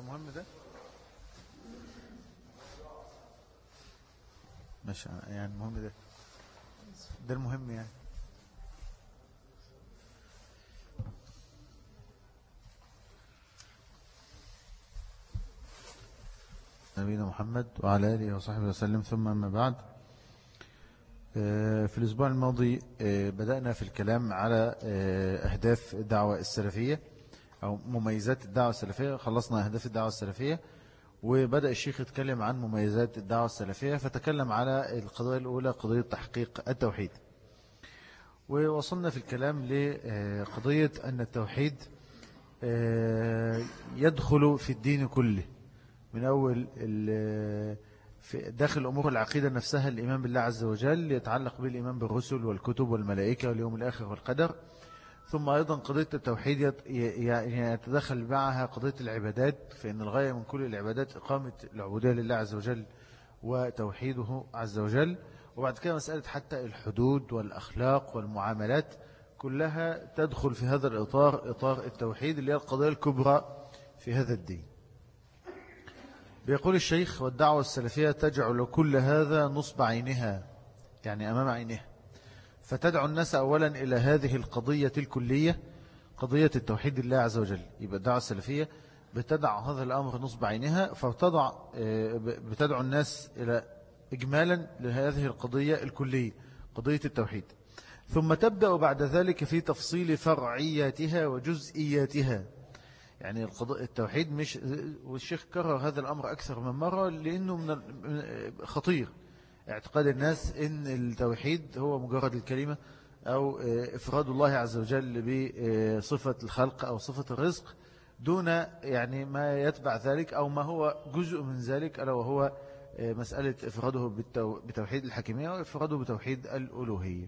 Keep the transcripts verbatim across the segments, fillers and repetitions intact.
ده مهم ده مش يعني مهم ده ده المهم يعني. نبينا محمد وعلى آله وصحبه وسلم، ثم أما بعد. في الأسبوع الماضي بدأنا في الكلام على أهداف الدعوة السلفية أو مميزات الدعوة السلفية. خلصنا أهداف الدعوة السلفية وبدأ الشيخ يتكلم عن مميزات الدعوة السلفية، فتكلم على القضية الأولى قضية تحقيق التوحيد، ووصلنا في الكلام لقضية أن التوحيد يدخل في الدين كله من أول في داخل أمور العقيدة نفسها، الإيمان بالله عز وجل يتعلق بالإيمان بالرسل والكتب والملائكة واليوم الآخر والقدر، ثم أيضا قضية التوحيد يتدخل معها قضية العبادات، فإن الغاية من كل العبادات إقامة العبودية لله عز وجل وتوحيده عز وجل. وبعد كده مسألة حتى الحدود والأخلاق والمعاملات كلها تدخل في هذا الإطار، إطار التوحيد اللي هي القضية الكبرى في هذا الدين. بيقول الشيخ: والدعوة السلفية تجعل كل هذا نصب عينها، يعني أمام عينها، فتدعو الناس أولا إلى هذه القضية الكلية، قضية التوحيد لله عز وجل. يبقى الدعوة السلفية بتدعو هذا الأمر نصب عينها، فتضع بتدعو الناس إلى إجمالا لهذه القضية الكلية، قضية التوحيد، ثم تبدأ بعد ذلك في تفصيل فرعياتها وجزئياتها. يعني التوحيد مش، والشيخ كرر هذا الأمر أكثر من مرة لأنه من خطير. اعتقاد الناس إن التوحيد هو مجرد الكلمة أو إفراد الله عز وجل بصفة الخلق أو صفة الرزق دون يعني ما يتبع ذلك أو ما هو جزء من ذلك، ألا وهو مسألة إفراده بتوحيد الحكمية وإفراده بتوحيد الألوهية.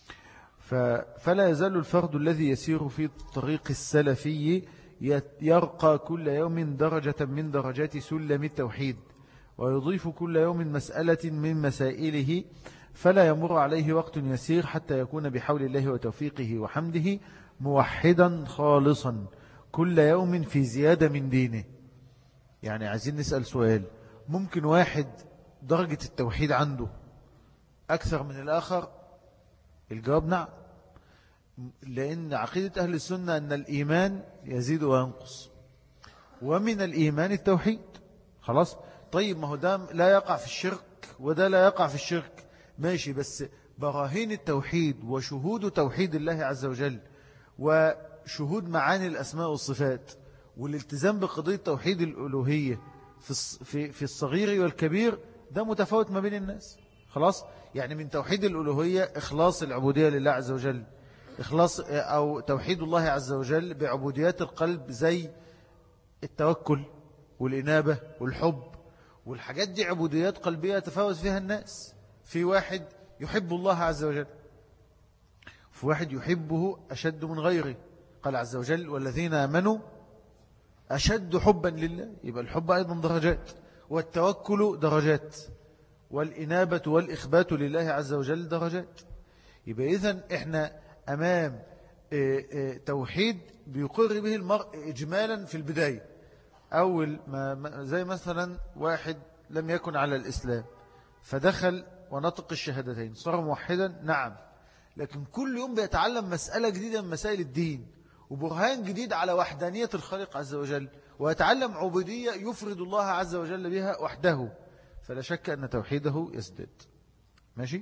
فلا يزال الفرد الذي يسير في الطريق السلفي يرقى كل يوم درجة من درجات سلم التوحيد، ويضيف كل يوم مسألة من مسائله، فلا يمر عليه وقت يسير حتى يكون بحول الله وتوفيقه وحمده موحدا خالصا كل يوم في زيادة من دينه. يعني عايزين نسأل سؤال: ممكن واحد درجة التوحيد عنده أكثر من الآخر؟ الجواب نعم، لأن عقيدة أهل السنة أن الإيمان يزيد وينقص، ومن الإيمان التوحيد. خلاص، طيب ما هو ده لا يقع في الشرك وده لا يقع في الشرك، ماشي، بس براهين التوحيد وشهود توحيد الله عز وجل وشهود معاني الأسماء والصفات والالتزام بقضية توحيد الألوهية في في الصغير والكبير، ده متفاوت ما بين الناس. خلاص، يعني من توحيد الألوهية إخلاص العبودية لله عز وجل، إخلاص أو توحيد الله عز وجل بعبوديات القلب زي التوكل والإنابة والحب، والحاجات دي عبوديات قلبية يتفاوت فيها الناس. في واحد يحب الله عز وجل، في واحد يحبه أشد من غيره. قال عز وجل: والذين آمنوا أشد حبا لله. يبقى الحب أيضا درجات، والتوكل درجات، والإنابة والإخبات لله عز وجل درجات. يبقى إذن إحنا أمام توحيد بيقر به المرء إجمالا في البداية. أول ما زي مثلا واحد لم يكن على الإسلام فدخل ونطق الشهادتين صار موحدا، نعم، لكن كل يوم بيتعلم مسألة جديدة من مسائل الدين وبرهان جديد على وحدانية الخالق عز وجل، ويتعلم عبودية يفرد الله عز وجل بها وحده، فلا شك أن توحيده يزداد. ماشي؟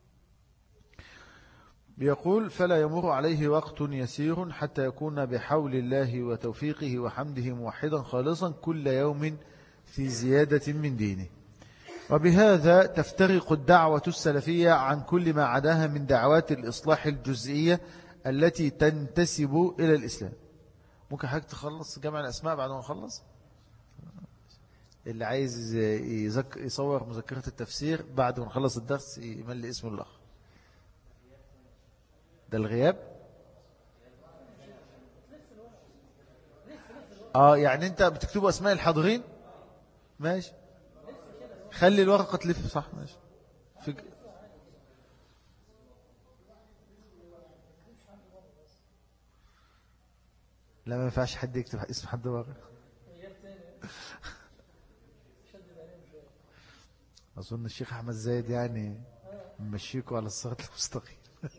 بيقول: فلا يمر عليه وقت يسير حتى يكون بحول الله وتوفيقه وحمده موحدا خالصا كل يوم في زيادة من دينه. وبهذا تفترق الدعوة السلفية عن كل ما عداها من دعوات الإصلاح الجزئية التي تنتسب إلى الإسلام. ممكن حضرتك تخلص جمع الأسماء بعد ما نخلص؟ اللي عايز يذك... يصور مذكرة التفسير بعد ما نخلص الدرس يملي اسم الأخ. ده الغياب؟ آه يعني أنت بتكتبوا أسماء الحاضرين؟ ماشي، خلي الورقة تلف، صح، ماشي. في... لا، ما ينفعش حد يكتب اسم حد ورقة. أظن الشيخ أحمد زايد يعني ممشيكوا على الصراط المستقيم.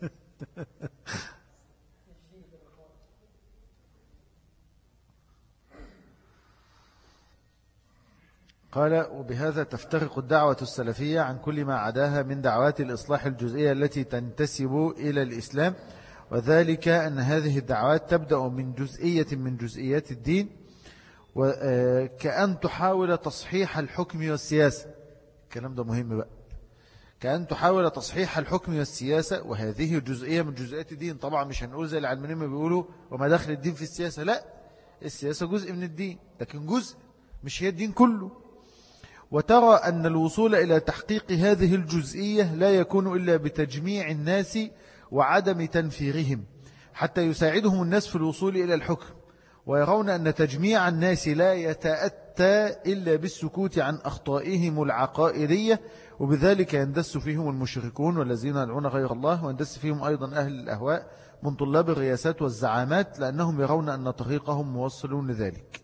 قال وبهذا تفترق الدعوة السلفية عن كل ما عداها من دعوات الإصلاح الجزئية التي تنتسب إلى الإسلام، وذلك أن هذه الدعوات تبدأ من جزئية من جزئيات الدين، وكأن تحاول تصحيح الحكم والسياسة. الكلام ده مهم بقى. كأن تحاول تصحيح الحكم والسياسة، وهذه جزئية من جزئيات الدين. طبعا مش هنقول زي العلمانيين ما بيقولوا وما دخل الدين في السياسة، لا، السياسة جزء من الدين لكن جزء، مش هي الدين كله. وترى أن الوصول إلى تحقيق هذه الجزئية لا يكون إلا بتجميع الناس وعدم تنفيرهم حتى يساعدهم الناس في الوصول إلى الحكم، ويرون أن تجميع الناس لا يتأتى إلا بالسكوت عن أخطائهم العقائدية، وبذلك يندس فيهم المشركون والذين يدعون غير الله، ويندس فيهم أيضا أهل الأهواء من طلاب الرياسات والزعامات، لأنهم يرون أن طريقهم موصلون لذلك.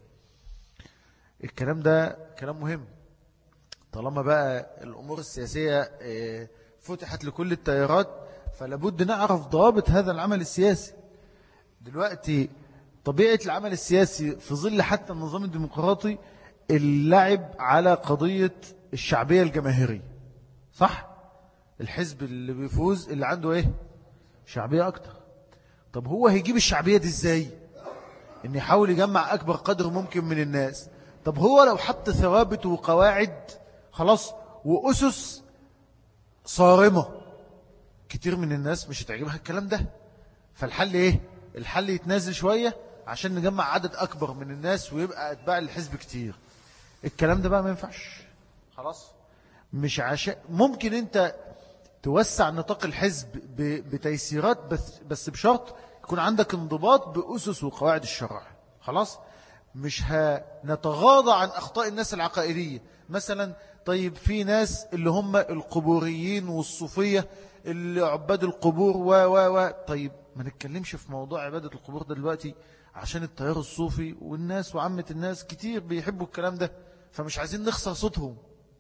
الكلام ده كلام مهم. طالما بقى الأمور السياسية فتحت لكل التيارات، فلابد نعرف ضوابط هذا العمل السياسي. دلوقتي طبيعة العمل السياسي في ظل حتى النظام الديمقراطي اللعب على قضية الشعبية الجماهيرية، صح؟ الحزب اللي بيفوز اللي عنده ايه؟ شعبية أكتر. طب هو هيجيب الشعبية دي ازاي؟ ان يحاول يجمع أكبر قدر ممكن من الناس. طب هو لو حط ثوابت وقواعد خلاص وأسس صارمة، كتير من الناس مش هتعجبها الكلام ده. فالحل ايه؟ الحل يتنازل شوية عشان نجمع عدد أكبر من الناس ويبقى أتباع الحزب كتير. الكلام ده بقى ما ينفعش خلاص. مش عشان ممكن انت توسع نطاق الحزب بتيسيرات، بس بس بشرط يكون عندك انضباط بأسس وقواعد الشرع. خلاص، مش هنتغاضى عن أخطاء الناس العقائدية. مثلا طيب في ناس اللي هم القبوريين والصوفية اللي عباد القبور و و و طيب ما نتكلمش في موضوع عبادة القبور ده دلوقتي، عشان التيار الصوفي والناس وعامة الناس كتير بيحبوا الكلام ده، فمش عايزين نخسر صوتهم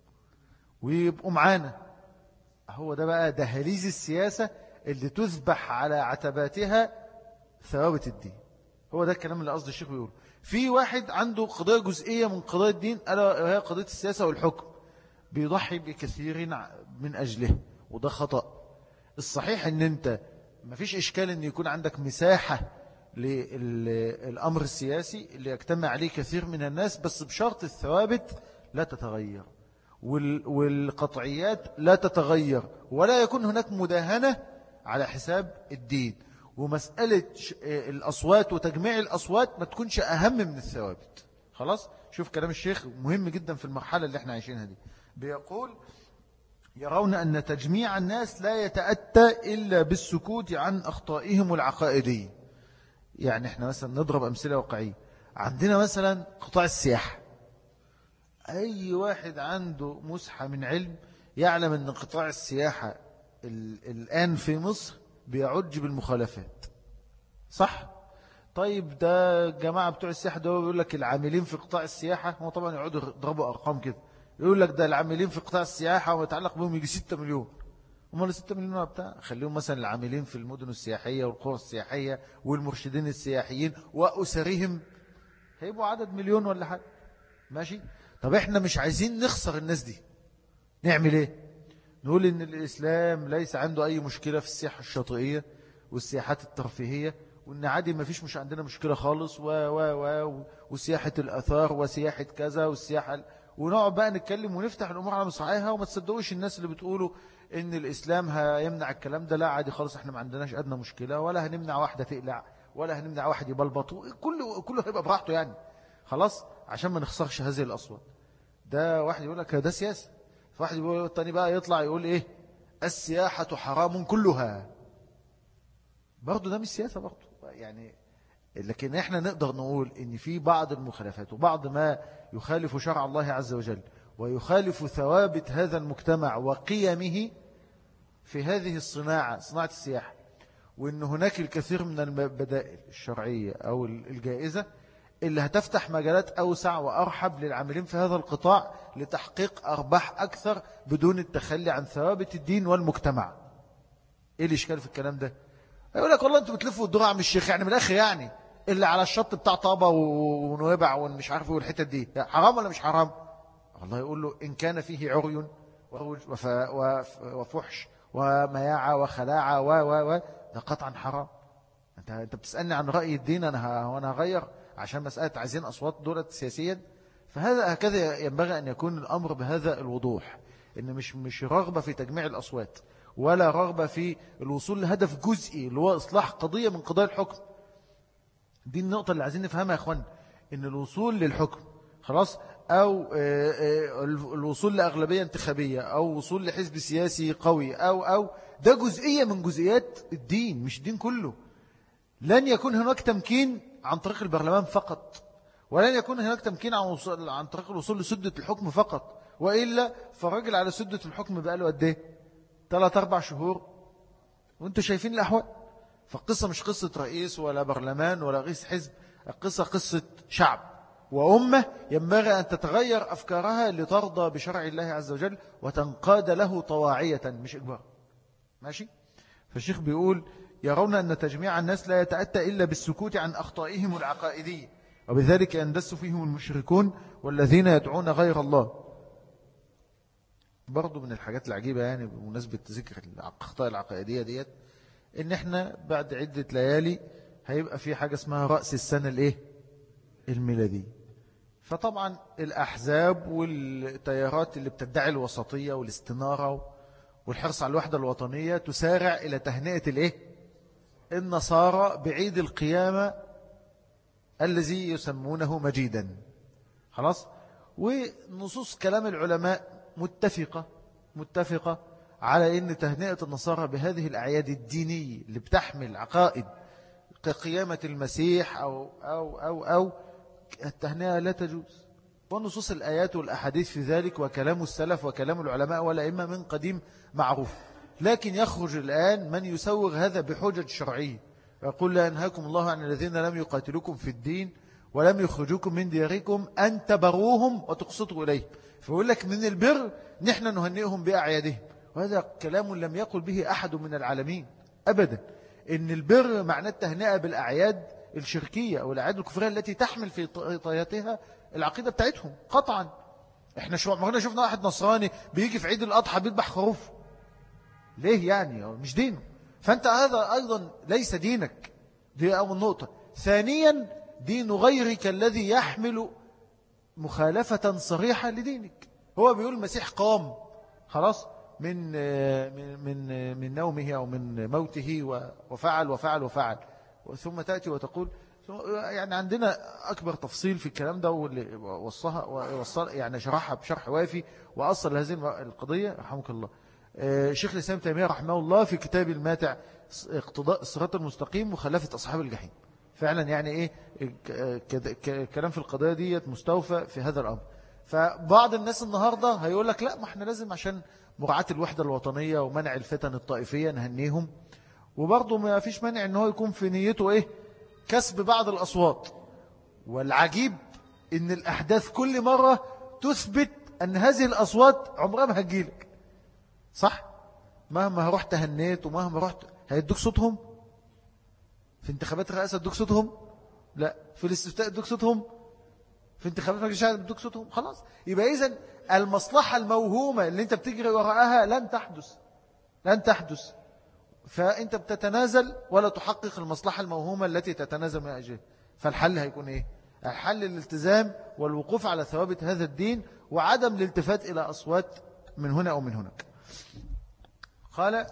ويبقوا معانا. هو ده بقى دهاليز السياسة اللي تذبح على عتباتها ثوابت الدين. هو ده الكلام اللي قصد الشيخ بيقول. في واحد عنده قضية جزئية من قضايا الدين ألا وهي قضية السياسة والحكم، بيضحي بكثير من أجله، وده خطأ. الصحيح ان انت مفيش إشكال ان يكون عندك مساحة للأمر السياسي اللي يجتمع عليه كثير من الناس، بس بشرط الثوابت لا تتغير والقطعيات لا تتغير، ولا يكون هناك مداهنة على حساب الدين. ومسألة الأصوات وتجميع الأصوات ما تكونش أهم من الثوابت. خلاص، شوف كلام الشيخ مهم جدا في المرحلة اللي احنا عايشينها دي. بيقول يرون أن تجميع الناس لا يتأتى إلا بالسكوت عن أخطائهم العقائدية. يعني احنا مثلا نضرب أمثلة واقعية. عندنا مثلا قطاع السياحة، أي واحد عنده مسحة من علم يعلم أن قطاع السياحة الآن في مصر بيعج بالمخالفات، صح؟ طيب ده جماعة بتوع السياحة ده بيقول لك العاملين في قطاع السياحة، هم طبعا يقعدوا يضربوا أرقام كده، يقول لك ده العاملين في قطاع السياحة وما يتعلق بهم يجي ستة مليون. هم اللي ستة مليون بتاع خليهم مثلا العاملين في المدن السياحية والقرى السياحية والمرشدين السياحيين وأسرهم، هيبقوا عدد مليون ولا حاجة. ماشي. طب احنا مش عايزين نخسر الناس دي، نعمل ايه؟ نقول ان الإسلام ليس عنده أي مشكلة في السياحة الشاطئية والسياحات الترفيهية، وان عادي ما فيش مش عندنا مشكلة خالص و و و وسياحة الأثار وسياحة كذا والسياحة، ونقعد بقى نتكلم ونفتح الأمور على مصراعيها. وما تصدقوش الناس اللي بتقولوا ان الإسلام هيمنع الكلام ده، لا عادي خالص، احنا ما عندناش أدنى مشكلة، ولا هنمنع واحدة تقلع، ولا هنمنع واحد يبلبط، كله كله هيبقى براحته يعني. خلاص، عشان ما نخسرش هذه الأصوات. ده واحد يقول لك ده سياسة، فواحد يقول التاني بقى يطلع يقول ايه السياحة حرام كلها، برضو ده مش سياسة برضو يعني. لكن احنا نقدر نقول ان في بعض المخالفات وبعض ما يخالف شرع الله عز وجل ويخالف ثوابت هذا المجتمع وقيمه في هذه الصناعة، صناعة السياحة، وان هناك الكثير من البدائل الشرعية او الجائزة اللي هتفتح مجالات أوسع وأرحب للعاملين في هذا القطاع لتحقيق أرباح أكثر بدون التخلي عن ثوابت الدين والمجتمع. إيه الإشكال في الكلام ده؟ يقول لك والله أنتوا بتلفوا الدور عم الشيخ، يعني من الآخر يعني اللي على الشط بتاع طابة ونويبع ومش عارف والحتة دي حرام ولا مش حرام؟ الله يقول له إن كان فيه عري وفحش ومياعة وخلاعة و و و ده قطعا حرام. أنت أنت بتسألني عن رأي الدين، أنا وأنا هغير عشان مسألة عايزين أصوات دولة سياسيا؟ فهذا هكذا ينبغي أن يكون الأمر بهذا الوضوح، إن مش مش رغبة في تجميع الأصوات ولا رغبة في الوصول لهدف جزئي اللي هو إصلاح قضية من قضايا الحكم. دي النقطة اللي عايزين نفهمها يا أخوان، إن الوصول للحكم خلاص أو الوصول لأغلبية انتخابية أو وصول لحزب سياسي قوي أو أو ده جزئية من جزئيات الدين، مش الدين كله. لن يكون هناك تمكين عن طريق البرلمان فقط، ولن يكون هناك تمكين عن, عن طريق الوصول لسدة الحكم فقط، وإلا فالراجل على سدة الحكم بقاله قد ايه؟ ثلاث أربع شهور وانتوا شايفين الأحوال. فالقصة مش قصة رئيس ولا برلمان ولا رئيس حزب، القصة قصة شعب وأمة ينبغي أن تتغير أفكارها لترضى بشرع الله عز وجل وتنقاد له طواعية مش إجبار. ماشي؟ فالشيخ بيقول يرون أن تجميع الناس لا يتأتى إلا بالسكوت عن أخطائهم العقائدية، وبذلك يندس فيهم المشركون والذين يدعون غير الله. برضو من الحاجات العجيبة يعني بمناسبة ذكر الأخطاء العقائدية ديت، إن إحنا بعد عدة ليالي هيبقى في حاجة اسمها رأس السنة الإيه؟ الميلادي. فطبعا الأحزاب والتيارات اللي بتدعي الوسطية والاستنارة والحرص على الوحدة الوطنية تسارع إلى تهنئة الإيه؟ النصارى بعيد القيامة الذي يسمونه مجيدا. خلاص؟ ونصوص كلام العلماء متفقة متفقة على أن تهنئة النصارى بهذه الأعياد الدينية اللي بتحمل عقائد كقيامة المسيح أو, أو, أو, أو التهنئة لا تجوز. ونصوص الآيات والأحاديث في ذلك وكلام السلف وكلام العلماء والأئمة من قديم معروف. لكن يخرج الآن من يسوغ هذا بحجج شرعية ويقول لا ينهاكم الله عن الذين لم يقاتلوكم في الدين ولم يخرجوكم من دياركم أن تبروهم وتقسطوا إليه. فيقول لك من البر نحن نهنئهم بأعيادهم، وهذا كلام لم يقل به أحد من العالمين أبدا. إن البر معنى التهنئة بالأعياد الشركية أو الأعياد الكفرية التي تحمل في طياتها العقيدة بتاعتهم قطعا. احنا شو مرنا شفنا واحد نصراني بيجي في عيد الأضحى بيذبح خروف، ليه يعني؟ مش دينه. فأنت هذا أيضا ليس دينك، دي أول نقطة. ثانيا دين غيرك الذي يحمل مخالفة صريحة لدينك. هو بيقول المسيح قام خلاص من من من من نومه أو من موته وفعل وفعل وفعل، ثم تأتي وتقول يعني عندنا أكبر تفصيل في الكلام ده واللي وصلها ووصل يعني شرحها بشرح وافي وأصل هذه القضية رحمك الله شيخ الإسلام تيمية رحمه الله في كتاب الماتع اقتضاء الصراط المستقيم مخالفة أصحاب الجحيم. فعلا يعني إيه كلام في القضية دي مستوفى في هذا الأمر. فبعض الناس النهاردة هيقول لك لا، ما احنا لازم عشان مراعاة الوحدة الوطنية ومنع الفتن الطائفية نهنيهم، وبرضه ما فيش مانع ان هو يكون في نيته ايه كسب بعض الأصوات. والعجيب ان الأحداث كل مرة تثبت ان هذه الأصوات عمرها ما هتجيلك، صح؟ مهما رحت هنيت ومهما رحت هيدوك صوتهم في انتخابات الرئاسة، ادوك صوتهم لا، في الاستفتاء ادوك صوتهم، في انتخابات مجلس الشعب ادوك صوتهم. خلاص، يبقى إذن المصلحة الموهومة اللي انت بتجري وراءها لن تحدث لن تحدث فانت بتتنازل ولا تحقق المصلحة الموهومة التي تتنازل من أجلها. فالحل هيكون ايه؟ الحل الالتزام والوقوف على ثوابت هذا الدين وعدم الالتفات إلى أصوات من هنا أو من هناك. قال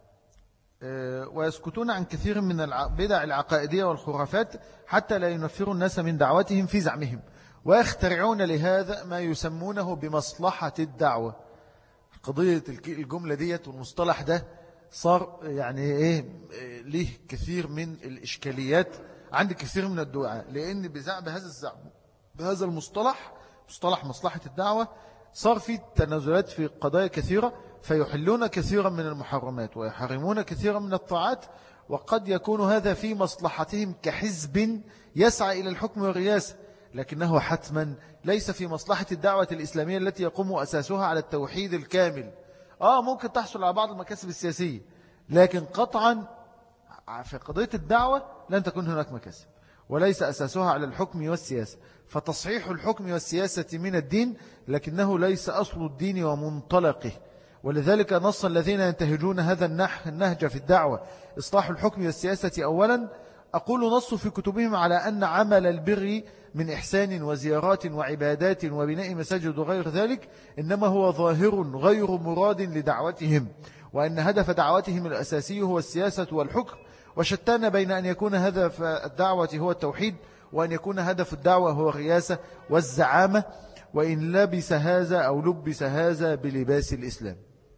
ويسكتون عن كثير من البدع العقائدية والخرافات حتى لا ينفروا الناس من دعوتهم في زعمهم، ويخترعون لهذا ما يسمونه بمصلحة الدعوة. قضية الجملة ديت والمصطلح ده صار يعني إيه ليه كثير من الإشكاليات عند كثير من الدعاء، لأن بزعم بهذا الزعم بهذا المصطلح مصطلح مصلحة الدعوة صار في تنازلات في قضايا كثيرة، فيحلون كثيرا من المحرمات ويحرمون كثيرا من الطاعات، وقد يكون هذا في مصلحتهم كحزب يسعى إلى الحكم والرئاسة. لكنه حتما ليس في مصلحة الدعوة الإسلامية التي يقوم أساسها على التوحيد الكامل. آه ممكن تحصل على بعض المكاسب السياسية، لكن قطعا في قضية الدعوة لن تكون هناك مكاسب، وليس أساسها على الحكم والسياسة. فتصحيح الحكم والسياسة من الدين، لكنه ليس أصل الدين ومنطلقه. ولذلك نص الذين ينتهجون هذا النهج في الدعوة إصلاح الحكم والسياسة أولا، أقول نص في كتبهم على أن عمل البر من إحسان وزيارات وعبادات وبناء مساجد وغير ذلك إنما هو ظاهر غير مراد لدعوتهم، وأن هدف دعوتهم الأساسي هو السياسة والحكم، وشتان بين أن يكون هدف الدعوة هو التوحيد وأن يكون هدف الدعوة هو الرياسة والزعامة، وإن لبس هذا أو لبس هذا بلباس الإسلام.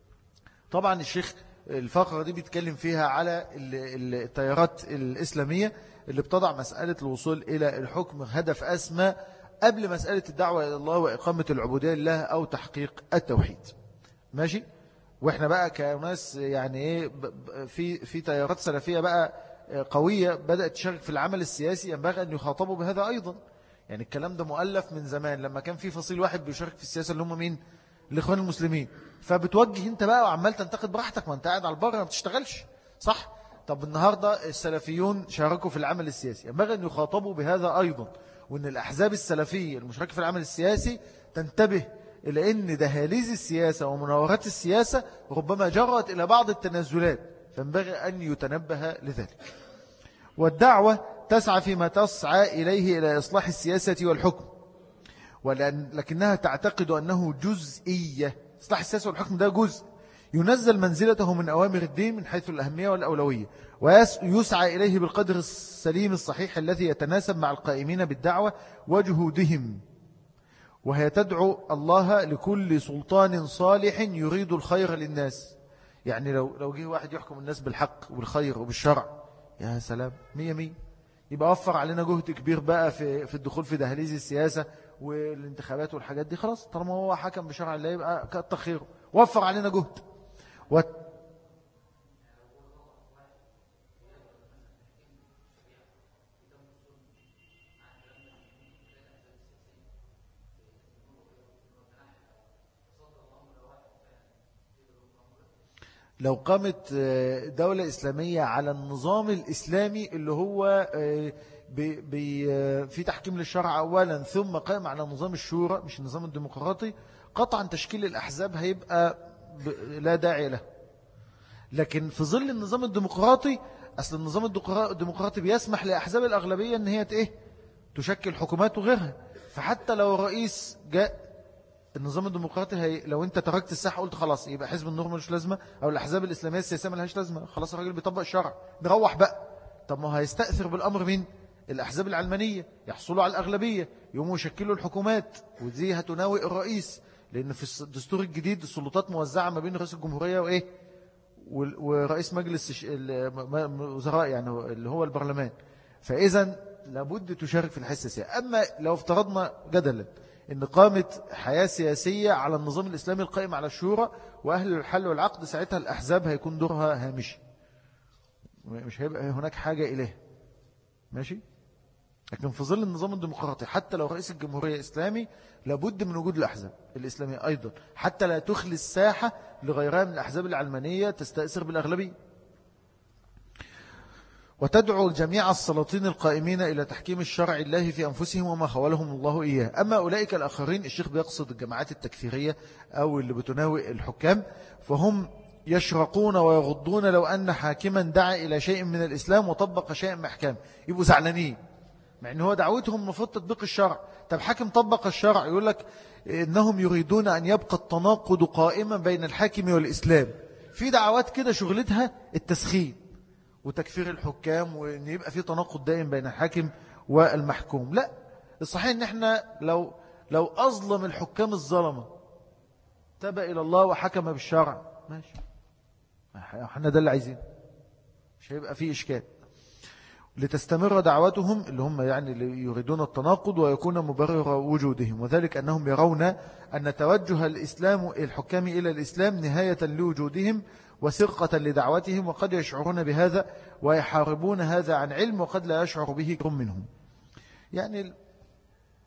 طبعا الشيخ الفقرة دي بيتكلم فيها على التيارات الإسلامية اللي بتضع مسألة الوصول إلى الحكم هدف أسمى قبل مسألة الدعوة إلى الله وإقامة العبودية لله أو تحقيق التوحيد. ماشي. وإحنا بقى كناس يعني إيه في في تيارات سلفية بقى قوية بدأت تشارك في العمل السياسي، ينبغي أن يخاطبوا بهذا أيضا. يعني الكلام ده مؤلف من زمان لما كان في فصيل واحد بيشارك في السياسة اللي هم مين؟ الإخوان المسلمين. فبتوجه انت بقى وعمال تنتقد براحتك، ما انت قاعد على البر ما بتشتغلش صح. طب النهاردة السلفيون شاركوا في العمل السياسي، ينبغي أن يخاطبوا بهذا أيضا، وأن الأحزاب السلفية المشاركة في العمل السياسي تنتبه إلى أن دهاليز السياسة ومناورات السياسة ربما جرت إلى بعض التنازلات، فينبغي أن يتنبه لذلك. والدعوة تسعى فيما تسعى إليه إلى إصلاح السياسة والحكم، ولأن لكنها تعتقد أنه جزئية. إصلاح السياسة والحكم ده جزء ينزل منزلته من أوامر الدين من حيث الأهمية والأولوية، ويسعى إليه بالقدر السليم الصحيح الذي يتناسب مع القائمين بالدعوة وجهودهم. وهي تدعو الله لكل سلطان صالح يريد الخير للناس. يعني لو لو جه واحد يحكم الناس بالحق والخير وبالشرع، يا سلام، مية مية، يبقى وفر علينا جهد كبير بقى في في الدخول في دهاليز السياسة والانتخابات والحاجات دي. خلاص طالما هو حكم بشرع الله يبقى كتر خيره، وفر علينا جهد. و... لو قامت دولة إسلامية على النظام الإسلامي اللي هو بي بي في تحكيم للشرع أولا ثم قائم على نظام الشورى مش النظام الديمقراطي، قطعا تشكيل الأحزاب هيبقى لا داعي له. لكن في ظل النظام الديمقراطي، أصل النظام الديمقراطي بيسمح لأحزاب الأغلبية أن هي إيه تشكل حكومات وغيرها. فحتى لو الرئيس جاء، النظام الديمقراطي هي لو انت تركت الساحه قلت خلاص يبقى حزب النور ملوش لازمه او الاحزاب الاسلاميه السياسيه ملهاش لازمه، خلاص الراجل بيطبق الشرع نروح بقى. طب ما هيستأثر بالامر مين؟ الاحزاب العلمانيه، يحصلوا على الاغلبيه يقوموا يشكلوا الحكومات، ودي هتناوئ الرئيس، لان في الدستور الجديد السلطات موزعه ما بين رئيس الجمهوريه وايه ورئيس مجلس الوزراء يعني اللي هو البرلمان. فاذا لابد تشارك في الحياه السياسيه. اما لو افترضنا جدلا إن قامت حياة سياسية على النظام الإسلامي القائم على الشورى وأهل الحل والعقد، ساعتها الأحزاب هيكون دورها هامشي، مش هيبقى هناك حاجة إليه. ماشي. لكن في ظل النظام الديمقراطي حتى لو رئيس الجمهورية إسلامي لابد من وجود الأحزاب الإسلامية أيضا، حتى لا تخلي الساحة لغيرها من الأحزاب العلمانية تستأثر بالأغلبية. وتدعو جميع السلاطين القائمين إلى تحكيم الشرع الله في أنفسهم وما خولهم الله إياه. أما أولئك الآخرين، الشيخ بيقصد الجماعات التكفيرية أو اللي بتناوئ الحكام، فهم يشرقون ويغضون لو أن حاكما دعا إلى شيء من الإسلام وطبق شيء من أحكام، يبقوا زعلانين مع أنه هو دعوتهم المفروض تطبيق الشرع. طب حاكم طبق الشرع يقول لك إنهم يريدون أن يبقى التناقض قائما بين الحاكم والإسلام. في دعوات كده شغلتها التسخين وتكفير الحكام وأن يبقى في تناقض دائم بين الحاكم والمحكوم. لا، الصحيح أن احنا لو لو أظلم الحكام الظلمة تاب إلى الله وحكم بالشرع ماشي، احنا ده اللي عايزين، مش هيبقى فيه إشكال. لتستمر دعوتهم اللي هم يعني اللي يريدون التناقض ويكون مبرر وجودهم، وذلك أنهم يرون أن توجه الإسلام الحكام إلى الإسلام نهاية لوجودهم وسرقة لدعوتهم، وقد يشعرون بهذا ويحاربون هذا عن علم وقد لا يشعر به كثير منهم. يعني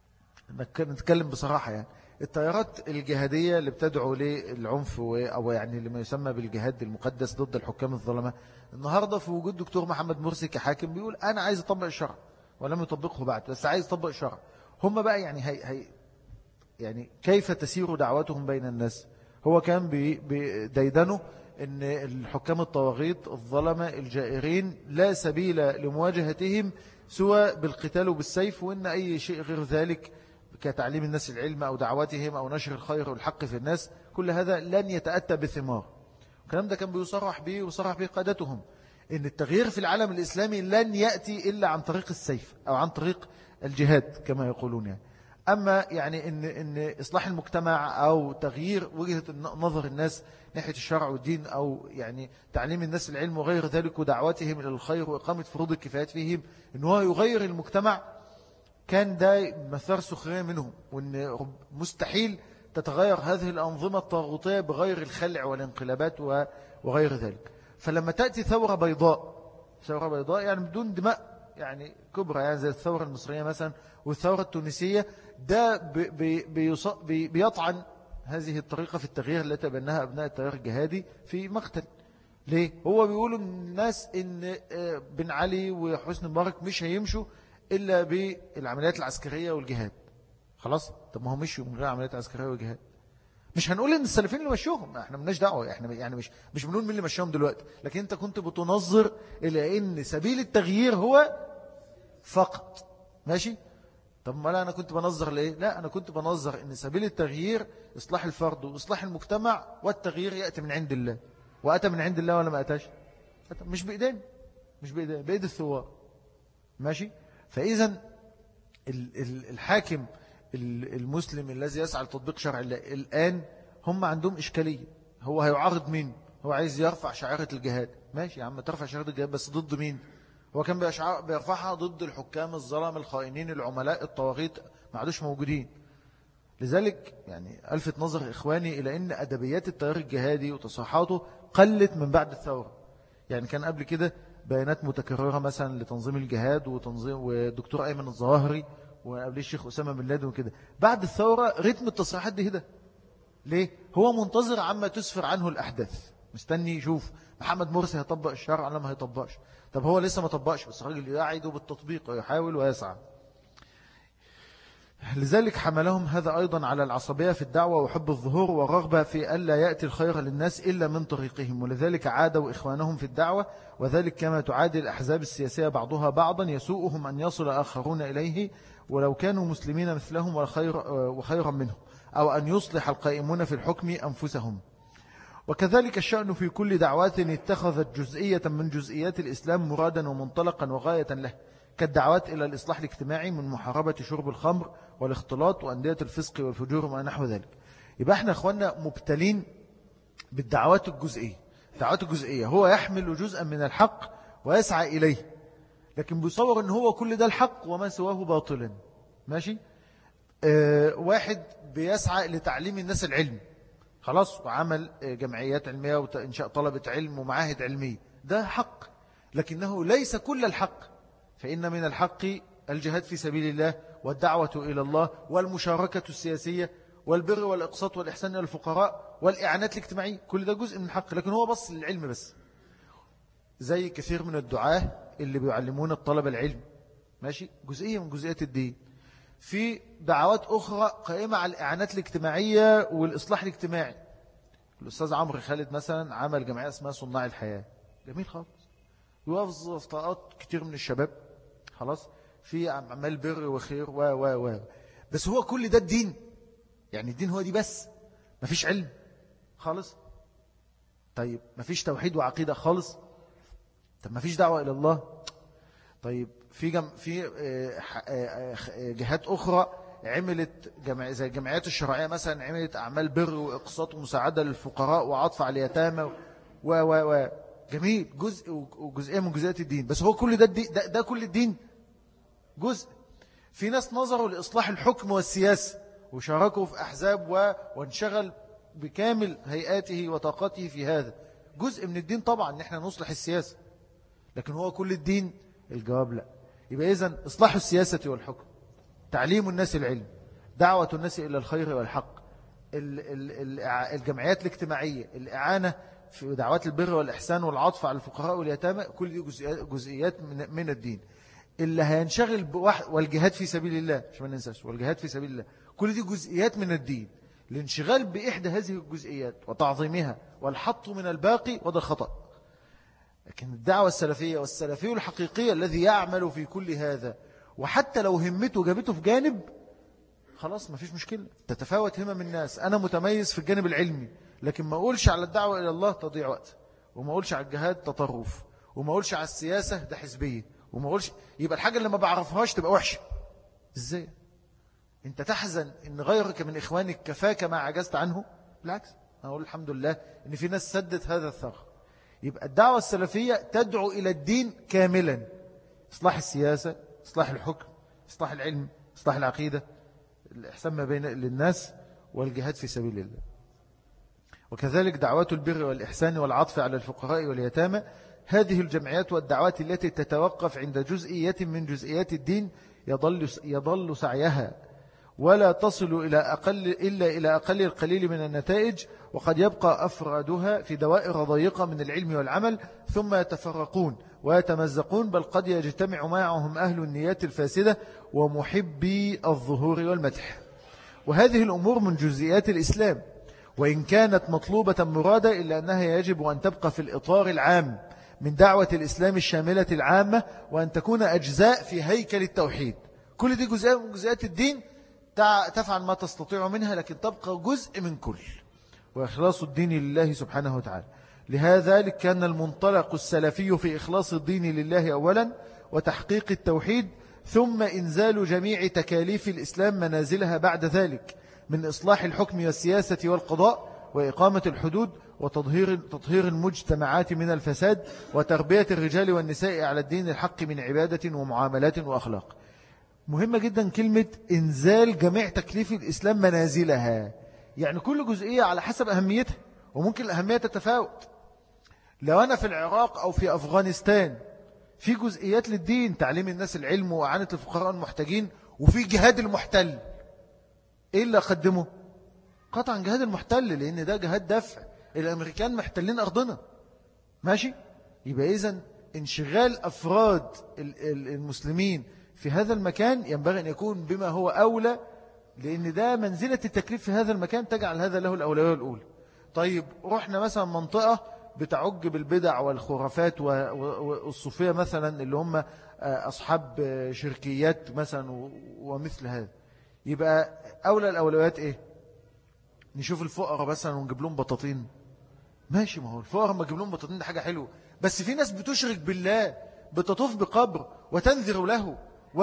نتكلم بصراحة يعني التيارات الجهادية اللي بتدعو للعنف أو يعني لما يسمى بالجهاد المقدس ضد الحكام الظلمة، النهاردة في وجود دكتور محمد مرسي كحاكم بيقول أنا عايز أطبق الشرع ولم يطبقه بعد، بس عايز أطبق الشرع. هم بقى يعني هي هي يعني كيف تسير دعوتهم بين الناس؟ هو كان بيديدنه أن الحكام الطواغيت الظلمة الجائرين لا سبيل لمواجهتهم سوى بالقتال وبالسيف، وإن أي شيء غير ذلك كتعليم الناس العلم أو دعوتهم أو نشر الخير والحق في الناس كل هذا لن يتأتى بثمار. الكلام ده كان بيصرح به وصرح به قادتهم إن التغيير في العالم الإسلامي لن يأتي إلا عن طريق السيف أو عن طريق الجهاد كما يقولون يعني. أما يعني إن, إن إصلاح المجتمع أو تغيير وجهة نظر الناس ناحية الشرع والدين أو يعني تعليم الناس العلم وغير ذلك ودعوتهم إلى الخير وإقامة فروض الكفايات فيهم، إن هو يغير المجتمع، كان ده مثار سخرية منهم، وإن مستحيل تتغير هذه الأنظمة الطاغوتية بغير الخلع والانقلابات وغير ذلك. فلما تأتي ثورة بيضاء، ثورة بيضاء يعني بدون دماء يعني كبرى، يعني زي الثورة المصرية مثلا والثورة التونسية، ده بي بي بي بيطعن هذه الطريقة في التغيير التي تبناها أبناء التيار الجهادي في مقتل. ليه؟ هو بيقولوا الناس إن بن علي وحسن مبارك مش هيمشوا إلا بالعمليات العسكرية والجهاد. خلاص، طب ما هو مشوا من غير عمليات عسكرية والجهاد. مش هنقول إن السلفيين اللي مشوهم، احنا ملناش دعوة، احنا يعني مش مش بنقول مين اللي مشوهم دلوقتي، لكن انت كنت بتنظر إلى إن سبيل التغيير هو فقط ماشي. طب ما لا، أنا كنت بنظر لإيه؟ لا، أنا كنت بنظر إن سبيل التغيير إصلاح الفرد وإصلاح المجتمع، والتغيير يأتي من عند الله. وأتى من عند الله ولا ما أتاش؟ مش بإيدين، مش بإيدين، بإيد الثوار ماشي. فإذا الحاكم المسلم الذي يسعى لتطبيق شرع الله الآن هم عندهم إشكالية. هو هيعارض مين؟ هو عايز يرفع شعيرة الجهاد، ماشي يا عم ترفع شعيرة الجهاد، بس ضد مين؟ هو كان بيرفعها ضد الحكام الظلام الخائنين العملاء الطواغيت، ما عادوش موجودين. لذلك يعني ألفت نظر إخواني إلى أن أدبيات التيار الجهادي وتصريحاته قلت من بعد الثورة. يعني كان قبل كده بيانات متكررة مثلا لتنظيم الجهاد وتنظيم والدكتور أيمن الظواهري وقبل الشيخ أسامة بن لادن وكده. بعد الثورة رتم التصريحات دي هدا. ليه؟ هو منتظر عما تسفر عنه الأحداث، مستني يشوف محمد مرسي هيطبق الشرع ولا ما هيطبقش. طب هو لسه ما طبقش، بس الراجل يعيد بالتطبيق ويحاول ويسعى. لذلك حملهم هذا أيضا على العصبية في الدعوة وحب الظهور والرغبة في ألا يأتي الخير للناس إلا من طريقهم، ولذلك عادوا إخوانهم في الدعوة، وذلك كما تعادي الأحزاب السياسية بعضها بعضا يسوءهم أن يصل آخرون إليه ولو كانوا مسلمين مثلهم وخير وخيرا منهم، أو أن يصلح القائمون في الحكم أنفسهم. وكذلك الشأن في كل دعوات اتخذت جزئية من جزئيات الإسلام مرادا ومنطلقا وغاية له، كالدعوات إلى الإصلاح الاجتماعي من محاربة شرب الخمر والاختلاط وأندية الفسق والفجور وما نحو ذلك. يبقى احنا أخواننا مبتلين بالدعوات الجزئية. الدعوات الجزئية هو يحمل جزءا من الحق ويسعى إليه، لكن بيصور أن هو كل ده الحق وما سواه باطلا ماشي. اه واحد بيسعى لتعليم الناس العلم، خلاص، وعمل جمعيات علمية وإنشاء طلبة علم ومعاهد علمية، ده حق، لكنه ليس كل الحق. فإن من الحق الجهاد في سبيل الله والدعوة إلى الله والمشاركة السياسية والبر والإقساط والإحسان إلى الفقراء والإعانات الاجتماعية، كل ده جزء من الحق، لكن هو بص للعلم بس. زي كثير من الدعاة اللي بيعلمون الطلبة العلم ماشي، جزئية من جزئيات الدين. في دعوات أخرى قائمة على الإعانات الاجتماعية والإصلاح الاجتماعي. الأستاذ عمرو خالد مثلا عمل جمعية اسمها صناع الحياة، جميل خالص، يوظف طاقات كتير من الشباب خلاص في أعمال بر وخير و و و بس هو كل ده الدين؟ يعني الدين هو دي بس؟ مفيش علم خالص؟ طيب مفيش توحيد وعقيدة خالص؟ طب مفيش دعوة إلى الله؟ طيب في جم في جهات أخرى عملت جمع زي الجمعيات الشرعية مثلا عملت أعمال بر وإقساط ومساعدة للفقراء وعطف على اليتامى و و و جميل، جزء وجزئية من جزئيات الدين، بس هو كل ده, ده ده كل الدين؟ جزء. في ناس نظروا لإصلاح الحكم والسياسة وشاركوا في أحزاب و... وانشغل بكامل هيئاته وطاقته في هذا، جزء من الدين طبعا ان احنا نصلح السياسة، لكن هو كل الدين؟ الجواب لا. يبقى إذن إصلاح السياسة والحكم، تعليم الناس العلم، دعوة الناس إلى الخير والحق، الجمعيات الاجتماعية، الإعانة في دعوات البر والإحسان والعطف على الفقراء واليتامى، كل دي جزئيات من الدين. اللي هينشغل بواحد، والجهاد في سبيل الله مش ما ننساش، والجهاد في سبيل الله، كل دي جزئيات من الدين. الانشغال بإحدى هذه الجزئيات وتعظيمها والحط من الباقي وده خطأ. لكن الدعوة السلفية والسلفي الحقيقية الذي يعمل في كل هذا، وحتى لو همته جابته في جانب خلاص ما فيش مشكلة، تتفاوت همم الناس. أنا متميز في الجانب العلمي، لكن ما أقولش على الدعوة إلى الله تضيع وقت، وما أقولش على الجهاد تطرف، وما أقولش على السياسة ده حزبية، وما أقولش يبقى الحاجة اللي ما بعرفهاش تبقى وحشة. إزاي أنت تحزن إن غيرك من إخوانك كفاك ما عجزت عنه؟ بالعكس، أقول الحمد لله إن في ناس سدت هذا الثغر. يبقى الدعوة السلفية تدعو إلى الدين كاملا، إصلاح السياسة، إصلاح الحكم، إصلاح العلم، إصلاح العقيدة، الإحسان ما بين للناس، والجهاد في سبيل الله. وكذلك دعوات البر والإحسان والعطف على الفقراء واليتامى، هذه الجمعيات والدعوات التي تتوقف عند جزئية من جزئيات الدين يضل, يضل سعيها ولا تصل إلى أقل إلا إلى أقل القليل من النتائج، وقد يبقى أفرادها في دوائر ضيقة من العلم والعمل ثم يتفرقون ويتمزقون، بل قد يجتمع معهم أهل النيات الفاسدة ومحبي الظهور والمدح. وهذه الأمور من جزئيات الإسلام، وإن كانت مطلوبة مرادة إلا أنها يجب أن تبقى في الإطار العام من دعوة الإسلام الشاملة العامة، وأن تكون أجزاء في هيكل التوحيد. كل دي جزئيات من جزئيات الدين، تفعل ما تستطيع منها، لكن تبقى جزء من كل، وإخلاص الدين لله سبحانه وتعالى. لهذا كان المنطلق السلفي في إخلاص الدين لله أولا، وتحقيق التوحيد، ثم إنزال جميع تكاليف الإسلام منازلها بعد ذلك، من إصلاح الحكم والسياسة والقضاء، وإقامة الحدود، وتطهير تطهير المجتمعات من الفساد، وتربية الرجال والنساء على الدين الحق من عبادة ومعاملات وأخلاق. مهمة جدا كلمة إنزال جميع تكليف الإسلام منازلها، يعني كل جزئية على حسب أهميتها، وممكن الأهمية تتفاوت. لو أنا في العراق أو في أفغانستان في جزئيات للدين، تعليم الناس العلم وإعانة الفقراء المحتاجين، وفي جهاد المحتل، إيه اللي أقدمه؟ قطعا جهاد المحتل، لأن ده جهاد دفع، الأمريكان محتلين أرضنا، ماشي؟ يبقى إذن انشغال أفراد المسلمين في هذا المكان ينبغي أن يكون بما هو أولى، لأن ده منزلة التكليف في هذا المكان تجعل هذا له الأولوية الأولى. طيب رحنا مثلا منطقة بتعج بالبدع والخرافات والصوفية مثلا، اللي هم أصحاب شركيات مثلا ومثل هذا، يبقى أولى الأولويات إيه؟ نشوف الفقراء مثلا ونجيب لهم بطاطين، ماشي، ما هو الفقراء ما نجيب لهم بطاطين ده حاجة حلوة، بس في ناس بتشرك بالله، بتطوف بقبر وتنذر له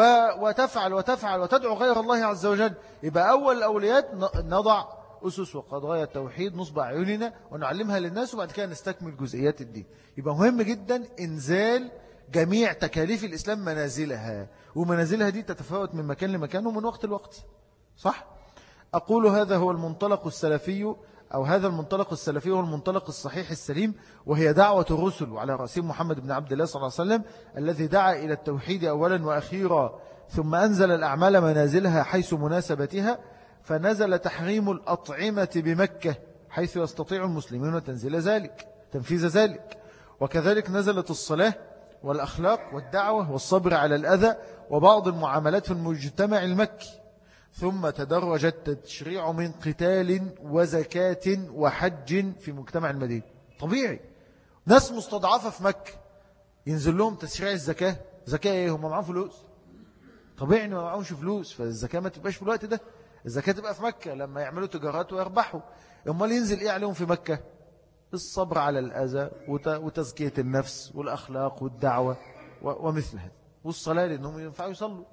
وتفعل وتفعل وتدعو غير الله عز وجل. يبقى أول الأولويات نضع أسس وقضايا التوحيد نصب أعيننا ونعلمها للناس، وبعد كده نستكمل جزئيات الدين. يبقى مهم جدا إنزال جميع تكاليف الإسلام منازلها، ومنازلها دي تتفاوت من مكان لمكان ومن وقت لوقت، صح؟ أقول هذا هو المنطلق السلفي، أو هذا المنطلق السلفي هو المنطلق الصحيح السليم، وهي دعوة الرسل، وعلى رأسهم محمد بن عبد الله صلى الله عليه وسلم الذي دعا إلى التوحيد أولا وأخيرا، ثم أنزل الأعمال منازلها حيث مناسبتها، فنزل تحريم الأطعمة بمكة حيث يستطيع المسلمون تنزيل ذلك تنفيذ ذلك، وكذلك نزلت الصلاة والأخلاق والدعوة والصبر على الأذى وبعض المعاملات في المجتمع المكي، ثم تدرج التشريع من قتال وزكاة وحج في مجتمع المدينة. طبيعي ناس مستضعفة في مكة ينزل لهم تشريع الزكاة، زكاة ايه؟ هم معهم فلوس؟ طبيعي ما معهمش فلوس، فالزكاة ما تبقاش في الوقت ده، الزكاة تبقى في مكة لما يعملوا تجارات ويربحوا. امال ينزل ايه عليهم في مكة؟ الصبر على الأذى وتزكية النفس والأخلاق والدعوة ومثل هذا، والصلاة لأنهم ينفعوا يصلوا.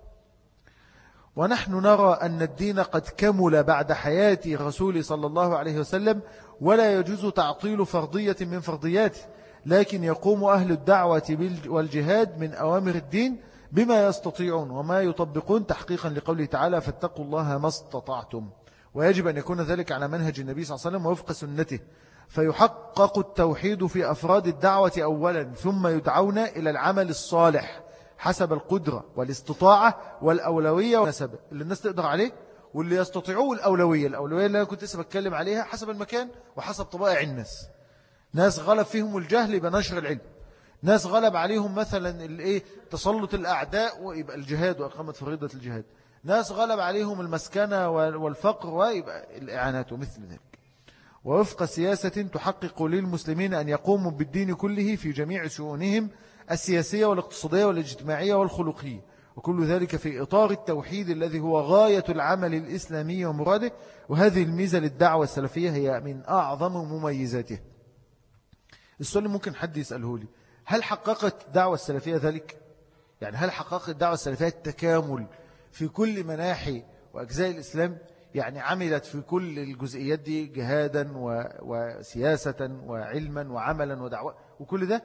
ونحن نرى أن الدين قد كمل بعد حياة رسول صلى الله عليه وسلم، ولا يجوز تعطيل فرضية من فرضياته، لكن يقوم أهل الدعوة والجهاد من أوامر الدين بما يستطيعون وما يطبقون تحقيقا لقوله تعالى فاتقوا الله ما استطعتم، ويجب أن يكون ذلك على منهج النبي صلى الله عليه وسلم ووفق سنته، فيحقق التوحيد في أفراد الدعوة أولا، ثم يدعون إلى العمل الصالح حسب القدرة والاستطاعة والأولوية والنسب اللي الناس تقدر عليه، واللي يستطيعوه الأولوية الأولوية اللي أنا كنت لسه بتكلم عليها حسب المكان وحسب طبائع الناس. ناس غلب فيهم الجهل يبقى نشر العلم، ناس غلب عليهم مثلا الايه تسلط الأعداء ويبقى الجهاد وإقامة فريضة الجهاد، ناس غلب عليهم المسكنة والفقر ويبقى الإعانات ومثل ذلك. ووفق سياسة تحقق للمسلمين أن يقوموا بالدين كله في جميع شؤونهم السياسية والاقتصادية والاجتماعية والخلقية، وكل ذلك في إطار التوحيد الذي هو غاية العمل الإسلامي ومراده. وهذه الميزة للدعوة السلفية هي من أعظم مميزاته. السؤال ممكن حد يسأله لي، هل حققت الدعوة السلفية ذلك؟ يعني هل حققت الدعوة السلفية التكامل في كل مناحي وأجزاء الإسلام؟ يعني عملت في كل الجزئيات دي جهادا وسياسة وعلما وعملا ودعوة وكل ده؟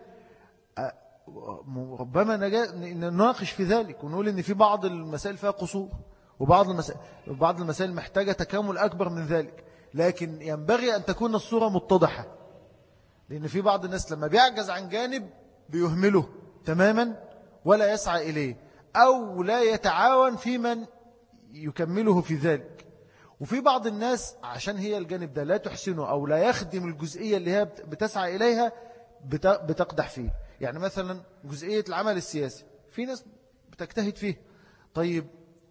ربما نناقش في ذلك ونقول إن في بعض المسائل فيها قصور، وبعض المسائل, بعض المسائل محتاجة تكامل أكبر من ذلك، لكن ينبغي أن تكون الصورة متضحة. لأن في بعض الناس لما بيعجز عن جانب بيهمله تماما ولا يسعى إليه أو لا يتعاون في من يكمله في ذلك. وفي بعض الناس عشان هي الجانب ده لا تحسنه أو لا يخدم الجزئية اللي هي بتسعى إليها بتقدح فيه. يعني مثلا جزئية العمل السياسي في ناس بتجتهد فيه، طيب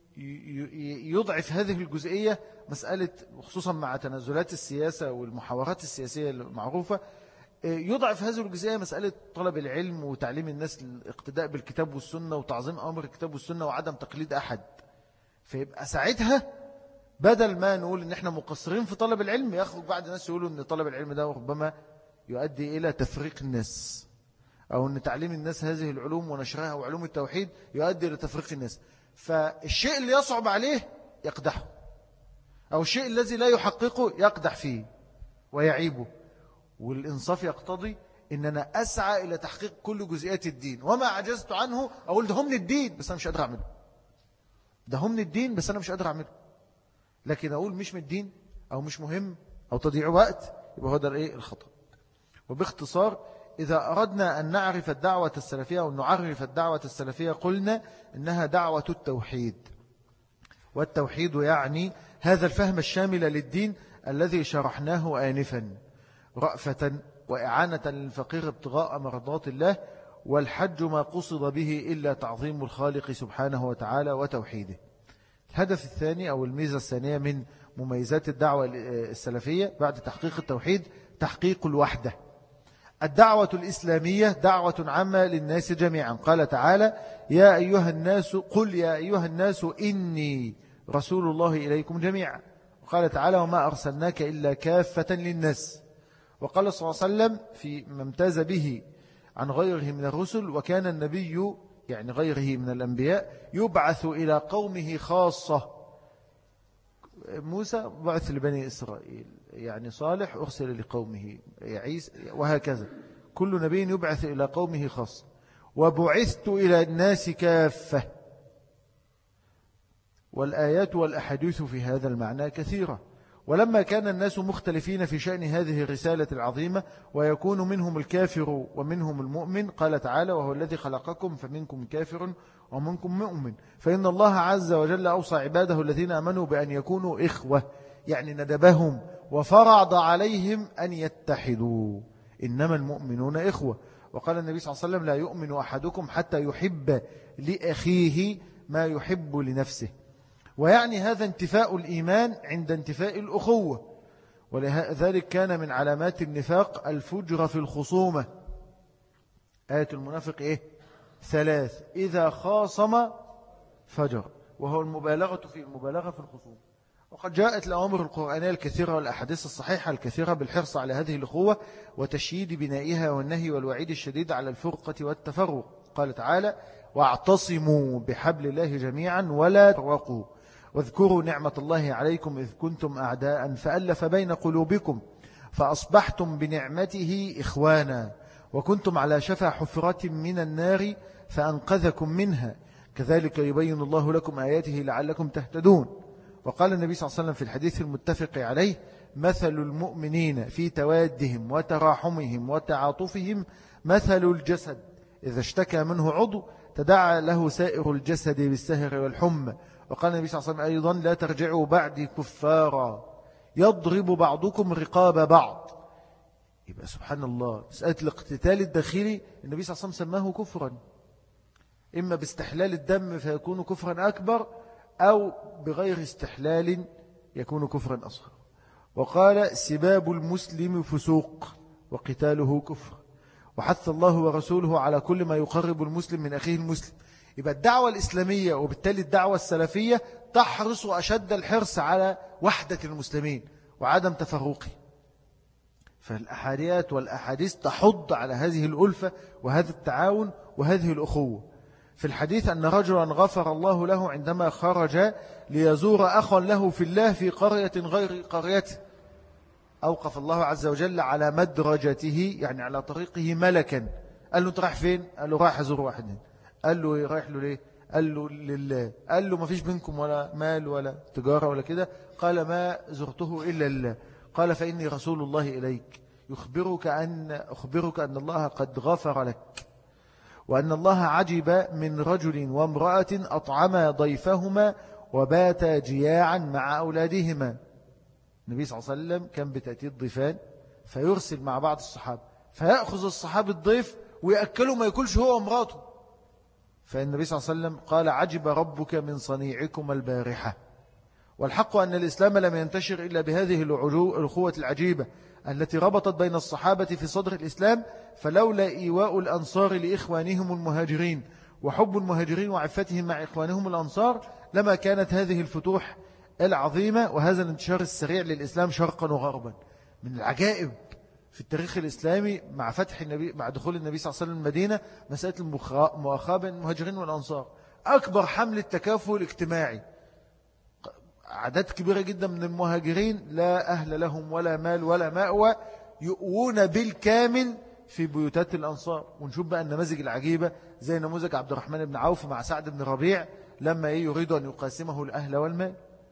يضعف هذه الجزئية مسألة خصوصا مع تنازلات السياسة والمحاورات السياسية المعروفة، يضعف هذه الجزئية مسألة طلب العلم وتعليم الناس الاقتداء بالكتاب والسنة وتعظيم أمر الكتاب والسنة وعدم تقليد أحد. فيبقى ساعتها بدل ما نقول إن احنا مقصرين في طلب العلم، يخرج بعد الناس يقولوا إن طلب العلم ده ربما يؤدي إلى تفريق الناس، أو أن تعليم الناس هذه العلوم ونشرها وعلوم التوحيد يؤدي إلى تفريق الناس. فالشيء اللي يصعب عليه يقدحه، أو الشيء الذي لا يحققه يقدح فيه ويعيبه. والإنصاف يقتضي إن أنا أسعى إلى تحقيق كل جزئيات الدين، وما عجزت عنه أقول ده هم من الدين بس أنا مش قادر أعمله، ده هم من الدين بس أنا مش قادر أعمله. لكن أقول مش من الدين أو مش مهم أو تضيع وقت، يبقى هو ده إيه الخطأ. وباختصار إذا أردنا أن نعرف الدعوة السلفية أو نعرف الدعوة السلفية قلنا إنها دعوة التوحيد. والتوحيد يعني هذا الفهم الشامل للدين الذي شرحناه آنفا، رأفة وإعانة للفقير ابتغاء مرضات الله، والحج ما قصد به إلا تعظيم الخالق سبحانه وتعالى وتوحيده. الهدف الثاني أو الميزة الثانية من مميزات الدعوة السلفية بعد تحقيق التوحيد تحقيق الوحدة. الدعوة الإسلامية دعوة عامة للناس جميعا. قال تعالى: يا أيها الناس قل يا أيها الناس إني رسول الله إليكم جميعا. وقال تعالى: وما أرسلناك إلا كافة للناس. وقال صلى الله عليه وسلم في ما امتاز به عن غيره من الرسل: وكان النبي يعني غيره من الأنبياء يبعث إلى قومه خاصة. موسى بعث لبني إسرائيل، يعني صالح أرسل لقومه، عيسى وهكذا، كل نبي يبعث إلى قومه خاصة. وبعثت إلى الناس كافة. والآيات والأحاديث في هذا المعنى كثيرة. ولما كان الناس مختلفين في شأن هذه الرسالة العظيمة ويكون منهم الكافر ومنهم المؤمن، قال تعالى: وهو الذي خلقكم فمنكم كافر ومنكم مؤمن. فإن الله عز وجل أوصى عباده الذين آمنوا بأن يكونوا إخوة، يعني ندبهم وفرض عليهم أن يتحدوا، إنما المؤمنون إخوة. وقال النبي صلى الله عليه وسلم: لا يؤمن أحدكم حتى يحب لأخيه ما يحب لنفسه. ويعني هذا انتفاء الإيمان عند انتفاء الأخوة. ولذلك كان من علامات النفاق الفجر في الخصومة. آية المنافق إيه؟ ثلاث: إذا خاصم فجر، وهو المبالغة في المبالغة في الخصومة. وقد جاءت الأوامر القرآنية الكثيرة والأحاديث الصحيحة الكثيرة بالحرص على هذه الأخوة وتشييد بنائها والنهي والوعيد الشديد على الفرقة والتفرق. قال تعالى: واعتصموا بحبل الله جميعا ولا تفرقوا واذكروا نعمة الله عليكم إذ كنتم أعداء فألف بين قلوبكم فأصبحتم بنعمته إخوانا وكنتم على شفا حفرة من النار فأنقذكم منها كذلك يبين الله لكم آياته لعلكم تهتدون. وقال النبي صلى الله عليه وسلم في الحديث المتفق عليه: مثل المؤمنين في توادهم وتراحمهم وتعاطفهم مثل الجسد إذا اشتكى منه عضو تداعى له سائر الجسد بالسهر والحمى وقال النبي صلى الله عليه وسلم أيضا لا ترجعوا بعدي كفارا يضرب بعضكم رقاب بعض. يبقى سبحان الله مسألة الاقتتال الداخلي النبي صلى الله عليه وسلم سماه كفرا، إما باستحلال الدم فيكون كفرا أكبر أو بغير استحلال يكون كفرا أصغر. وقال سباب المسلم فسوق وقتاله كفر، وحث الله ورسوله على كل ما يقرب المسلم من أخيه المسلم. يبقى الدعوة الإسلامية وبالتالي الدعوة السلفية تحرص أشد الحرص على وحدة المسلمين وعدم تفرقه. فالأحاديث والأحاديث تحض على هذه الألفة وهذا التعاون وهذه الأخوة. في الحديث أن رجلا غفر الله له عندما خرج ليزور أخا له في الله في قرية غير قريته، أوقف الله عز وجل على مدرجته يعني على طريقه ملكا، قال له رايح فين؟ قال له رايح أزور واحد. قال له رايح له ليه؟ قال له لله. قال له ما فيش بينكم ولا مال ولا تجارة ولا كده؟ قال ما زرته إلا لله. قال فإني رسول الله إليك يخبرك أن أخبرك أن الله قد غفر لك، وأن الله عجب من رجل وامرأة أطعما ضيفهما وباتا جياعا مع أولادهما. النبي صلى الله عليه وسلم كان بتأتي الضيفان فيرسل مع بعض الصحابة، فيأخذ الصحابة الضيف ويأكله ما يأكلش هو ومراته. فالنبي صلى الله عليه وسلم قال عجب ربك من صنيعكم البارحة. والحق أن الإسلام لم ينتشر إلا بهذه الأخوة العجيبة التي ربطت بين الصحابة في صدر الإسلام، فلولا إيواء الأنصار لإخوانهم المهاجرين وحب المهاجرين وعفتهم مع إخوانهم الأنصار لما كانت هذه الفتوح العظيمة وهذا الانتشار السريع للإسلام شرقا وغربا. من العجائب في التاريخ الإسلامي مع فتح النبي مع دخول النبي صلى الله عليه وسلم المدينة مسألة المؤاخاة بين المهاجرين والأنصار، أكبر حملة تكافل اجتماعي. عدد كبيرة جدا من المهاجرين لا أهل لهم ولا مال ولا مأوى يؤون بالكامل في بيوتات الأنصار. ونشوف بقى النماذج العجيبة زي نموذج عبد الرحمن بن عوف مع سعد بن ربيع لما يريد أن يقاسمه الأهل والمال.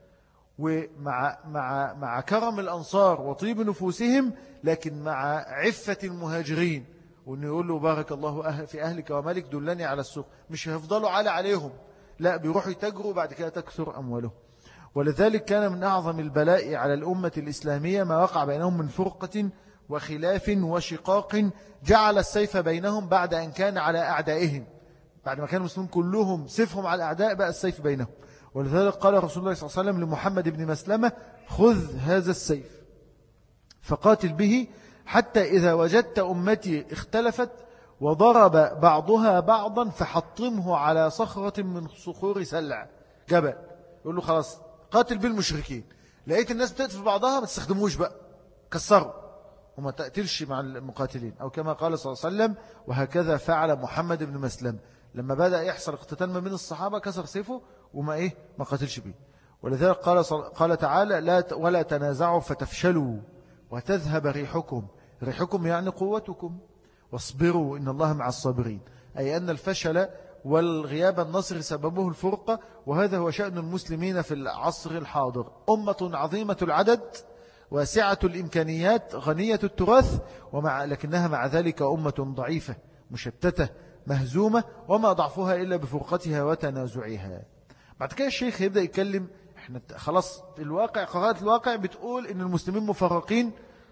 ومع مع مع كرم الأنصار وطيب نفوسهم لكن مع عفة المهاجرين، وأنه يقول له بارك الله في أهلك ومالك دلني على السوق، مش هيفضلوا على عليهم، لا بيروحوا يتجروا بعد كده تكثر أموالهم. ولذلك كان من أعظم البلاء على الأمة الإسلامية ما وقع بينهم من فرقة وخلاف وشقاق جعل السيف بينهم بعد أن كان على أعدائهم. بعد ما كان المسلمين كلهم سيفهم على الأعداء بقى السيف بينهم. ولذلك قال رسول الله صلى الله عليه وسلم لمحمد بن مسلمة خذ هذا السيف فقاتل به حتى إذا وجدت أمتي اختلفت وضرب بعضها بعضا فحطمه على صخرة من صخور سلع جبل. يقول له خلاص قاتل بالمشركين، لقيت الناس بتقتل في بعضها ما تستخدموش بقى كسروا وما تقتلش مع المقاتلين، أو كما قال صلى الله عليه وسلم وهكذا فعل محمد بن مسلم لما بدأ يحصل اقتتال ما بين الصحابة كسر سيفه وما إيه ما قاتلش به. ولذلك قال قال تعالى لا ولا تنازعوا فتفشلوا وتذهب ريحكم. ريحكم يعني قوتكم، واصبروا إن الله مع الصابرين، أي أن الفشل والغياب النصر سببه الفرقة. وهذا هو شأن المسلمين في العصر الحاضر، أمة عظيمة العدد واسعة الإمكانيات غنية التراث، ومع لكنها مع ذلك أمة ضعيفة مشتتة مهزومة، وما ضعفها إلا بفرقتها وتنازعها. بعد كده الشيخ يبدأ يتكلم احنا خلاص الواقع قراءة الواقع بتقول إن المسلمين مفرقين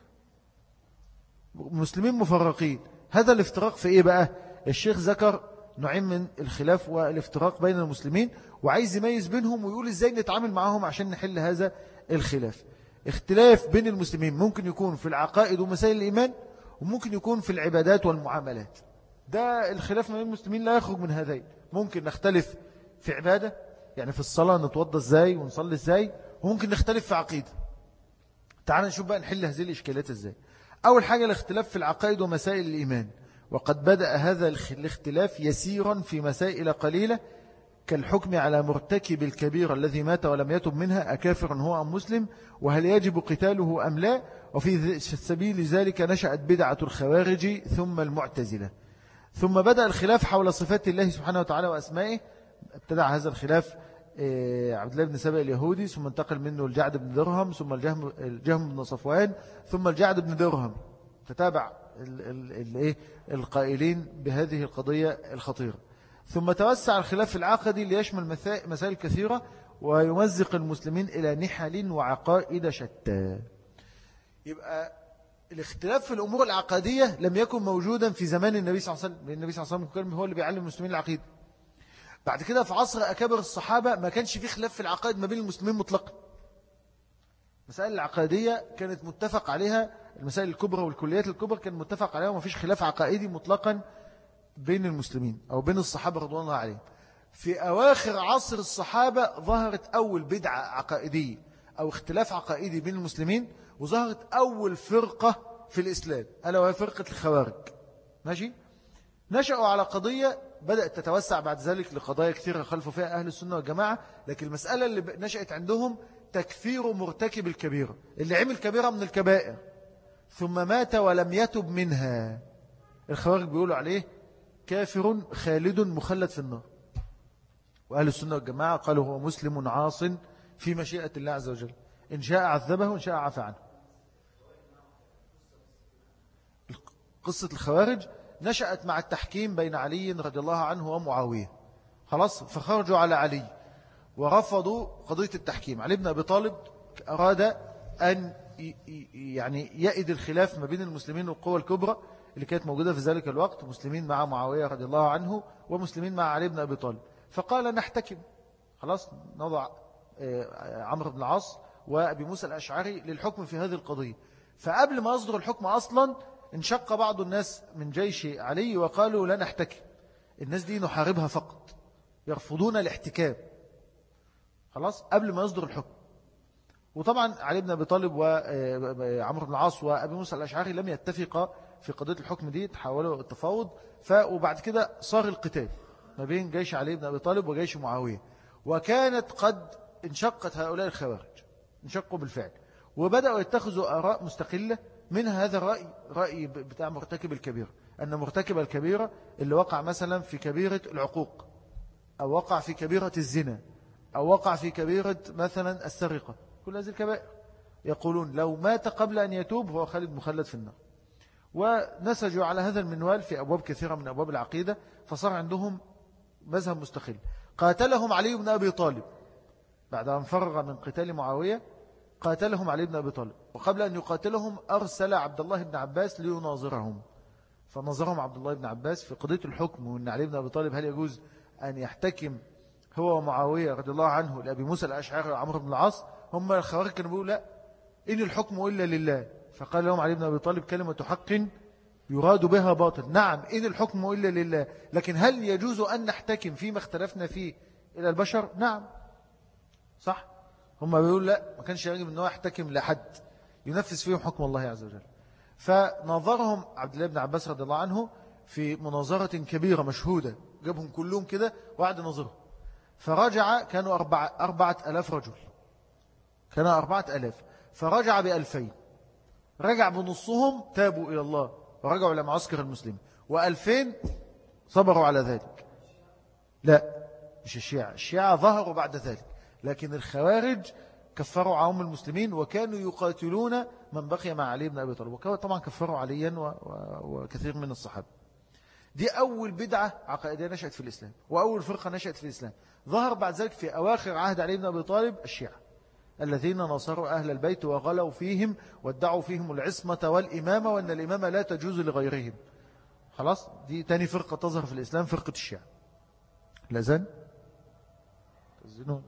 مسلمين مفرقين هذا الافتراق في إيه بقى؟ الشيخ ذكر نوعين من الخلاف والافتراق بين المسلمين وعايز يميز بينهم ويقول إزاي نتعامل معهم عشان نحل هذا الخلاف. اختلاف بين المسلمين ممكن يكون في العقائد ومسائل الإيمان، وممكن يكون في العبادات والمعاملات. ده الخلاف ما بين المسلمين لا يخرج من هذين. ممكن نختلف في عبادة، يعني في الصلاة نتوضى ازاي ونصلي ازاي، وممكن نختلف في عقيدة. تعال نشوف بقى نحل هذه الإشكالات ازاي. أول حاجة الاختلاف في العقائد ومسائل الإيمان، وقد بدأ هذا الاختلاف يسيرا في مسائل قليلة كالحكم على مرتكب الكبيرة الذي مات ولم يتب منها أكافر هو أم مسلم، وهل يجب قتاله أم لا. وفي سبيل ذلك نشأت بدعة الخوارج ثم المعتزلة. ثم بدأ الخلاف حول صفات الله سبحانه وتعالى وأسمائه. ابتدع هذا الخلاف عبد الله بن سبأ اليهودي، ثم انتقل منه الجعد بن درهم، ثم الجهم, الجهم بن صفوان، ثم الجعد بن درهم. تتابع القائلين بهذه القضية الخطيرة. ثم توسع الخلاف العقدي ليشمل مسائل كثيرة، ويمزق المسلمين إلى نحل وعقائد شتى. يبقى الاختلاف في الأمور العقادية لم يكن موجودا في زمان النبي صلى الله عليه وسلم، النبي صلى الله عليه وسلم هو اللي بيعلم المسلمين العقيدة. بعد كده في عصر أكابر الصحابة ما كانش في خلاف في العقائد ما بين المسلمين مطلقا. مسائل العقادية كانت متفق عليها، المسائل الكبرى والكليات الكبرى كان متفق عليها وما فيش خلاف عقائدي مطلقا بين المسلمين أو بين الصحابة رضوان الله عليهم. في أواخر عصر الصحابة ظهرت أول بدعة عقائدية أو اختلاف عقائدي بين المسلمين، وظهرت أول فرقة في الإسلام ألا وهي فرقة الخوارج. ماشي؟ نشأوا على قضية بدأت تتوسع بعد ذلك لقضايا كثيرة خلفوا فيها أهل السنة والجماعة، لكن المسألة اللي نشأت عندهم تكفير مرتكب الكبيرة، اللي عمل كبيرة من الكبائر ثم مات ولم يتب منها، الخوارج بيقولوا عليه كافر خالد مخلد في النار. وأهل السنة والجماعة قالوا هو مسلم عاص في مشيئة الله عز وجل، إن شاء عذبه وإن شاء عفى عنه. قصة الخوارج نشأت مع التحكيم بين علي رضي الله عنه ومعاوية، خلاص، فخرجوا على علي ورفضوا قضية التحكيم. علي بن أبي طالب أراد أن يعني يأيد الخلاف ما بين المسلمين والقوى الكبرى اللي كانت موجودة في ذلك الوقت، مسلمين مع معاوية رضي الله عنه ومسلمين مع علي بن أبي طالب، فقال نحتكم، خلاص نضع عمرو بن العاص وأبي موسى الأشعري للحكم في هذه القضية. فقبل ما يصدر الحكم أصلا انشق بعض الناس من جيش علي وقالوا لا نحتكم، الناس دي نحاربها فقط، يرفضون الاحتكام، خلاص قبل ما يصدر الحكم. وطبعا علي بن أبي طالب وعمرو بن العاص وأبي موسى الأشعري لم يتفقا في قضية الحكم دي، تحاولوا التفاوض، وبعد كده صار القتال ما بين جيش علي بن أبي طالب وجيش معاوية، وكانت قد انشقت هؤلاء الخوارج، انشقوا بالفعل وبدأوا يتخذوا آراء مستقلة. من هذا الرأي رأي بتاع مرتكب الكبيرة، أن مرتكب الكبيرة اللي وقع مثلا في كبيرة العقوق أو وقع في كبيرة الزنا أو وقع في كبيرة مثلا السرقة، كل هذه الكبائر يقولون لو مات قبل أن يتوب هو خالد مخلد في النار. ونسجوا على هذا المنوال في أبواب كثيرة من أبواب العقيدة، فصار عندهم مذهب مستقل. قاتلهم علي بن أبي طالب بعد أن فرغ من قتال معاوية، قاتلهم علي بن أبي طالب، وقبل أن يقاتلهم أرسل عبد الله بن عباس ليناظرهم، فنظرهم عبد الله بن عباس في قضية الحكم وأن علي بن أبي طالب هل يجوز أن يحتكم هو ومعاوية رضي الله عنه لأبي موسى الأشعري وعمرو بن العاص. هم الخوارج كانوا بيقولوا لا، إن الحكم إلا لله. فقال لهم علي بن أبي طالب كلمة حق يراد بها باطل، نعم إن الحكم إلا لله، لكن هل يجوز أن نحتكم فيما اختلفنا فيه إلى البشر؟ نعم، صح. هم بيقولوا لا، ما كانش يجب أنه يحتكم لحد ينفذ فيهم حكم الله عز وجل. فنظرهم عبد الله بن عباس رضي الله عنه في مناظرة كبيرة مشهودة، جابهم كلهم كده وقعد نظرهم، فرجع كانوا أربعة, أربعة ألاف رجل، كانوا أربعة ألاف، فرجع بألفين، رجع بنصهم تابوا إلى الله ورجعوا إلى معسكر المسلمين، وألفين صبروا على ذلك. لا مش الشيعة، الشيعة ظهروا بعد ذلك، لكن الخوارج كفروا عوام المسلمين وكانوا يقاتلون من بقي مع علي بن أبي طالب، وطبعا كفروا عليا وكثير من الصحابة. دي أول بدعة عقائدية نشأت في الإسلام، وأول فرقة نشأت في الإسلام. ظهر بعد ذلك في أواخر عهد علي بن أبي طالب الشيعة الذين نصروا أهل البيت وغلوا فيهم وادعوا فيهم العصمة والإمامة وأن الإمامة لا تجوز لغيرهم. خلاص، دي تاني فرقة تظهر في الإسلام، فرقة الشيعة. لازن تزنون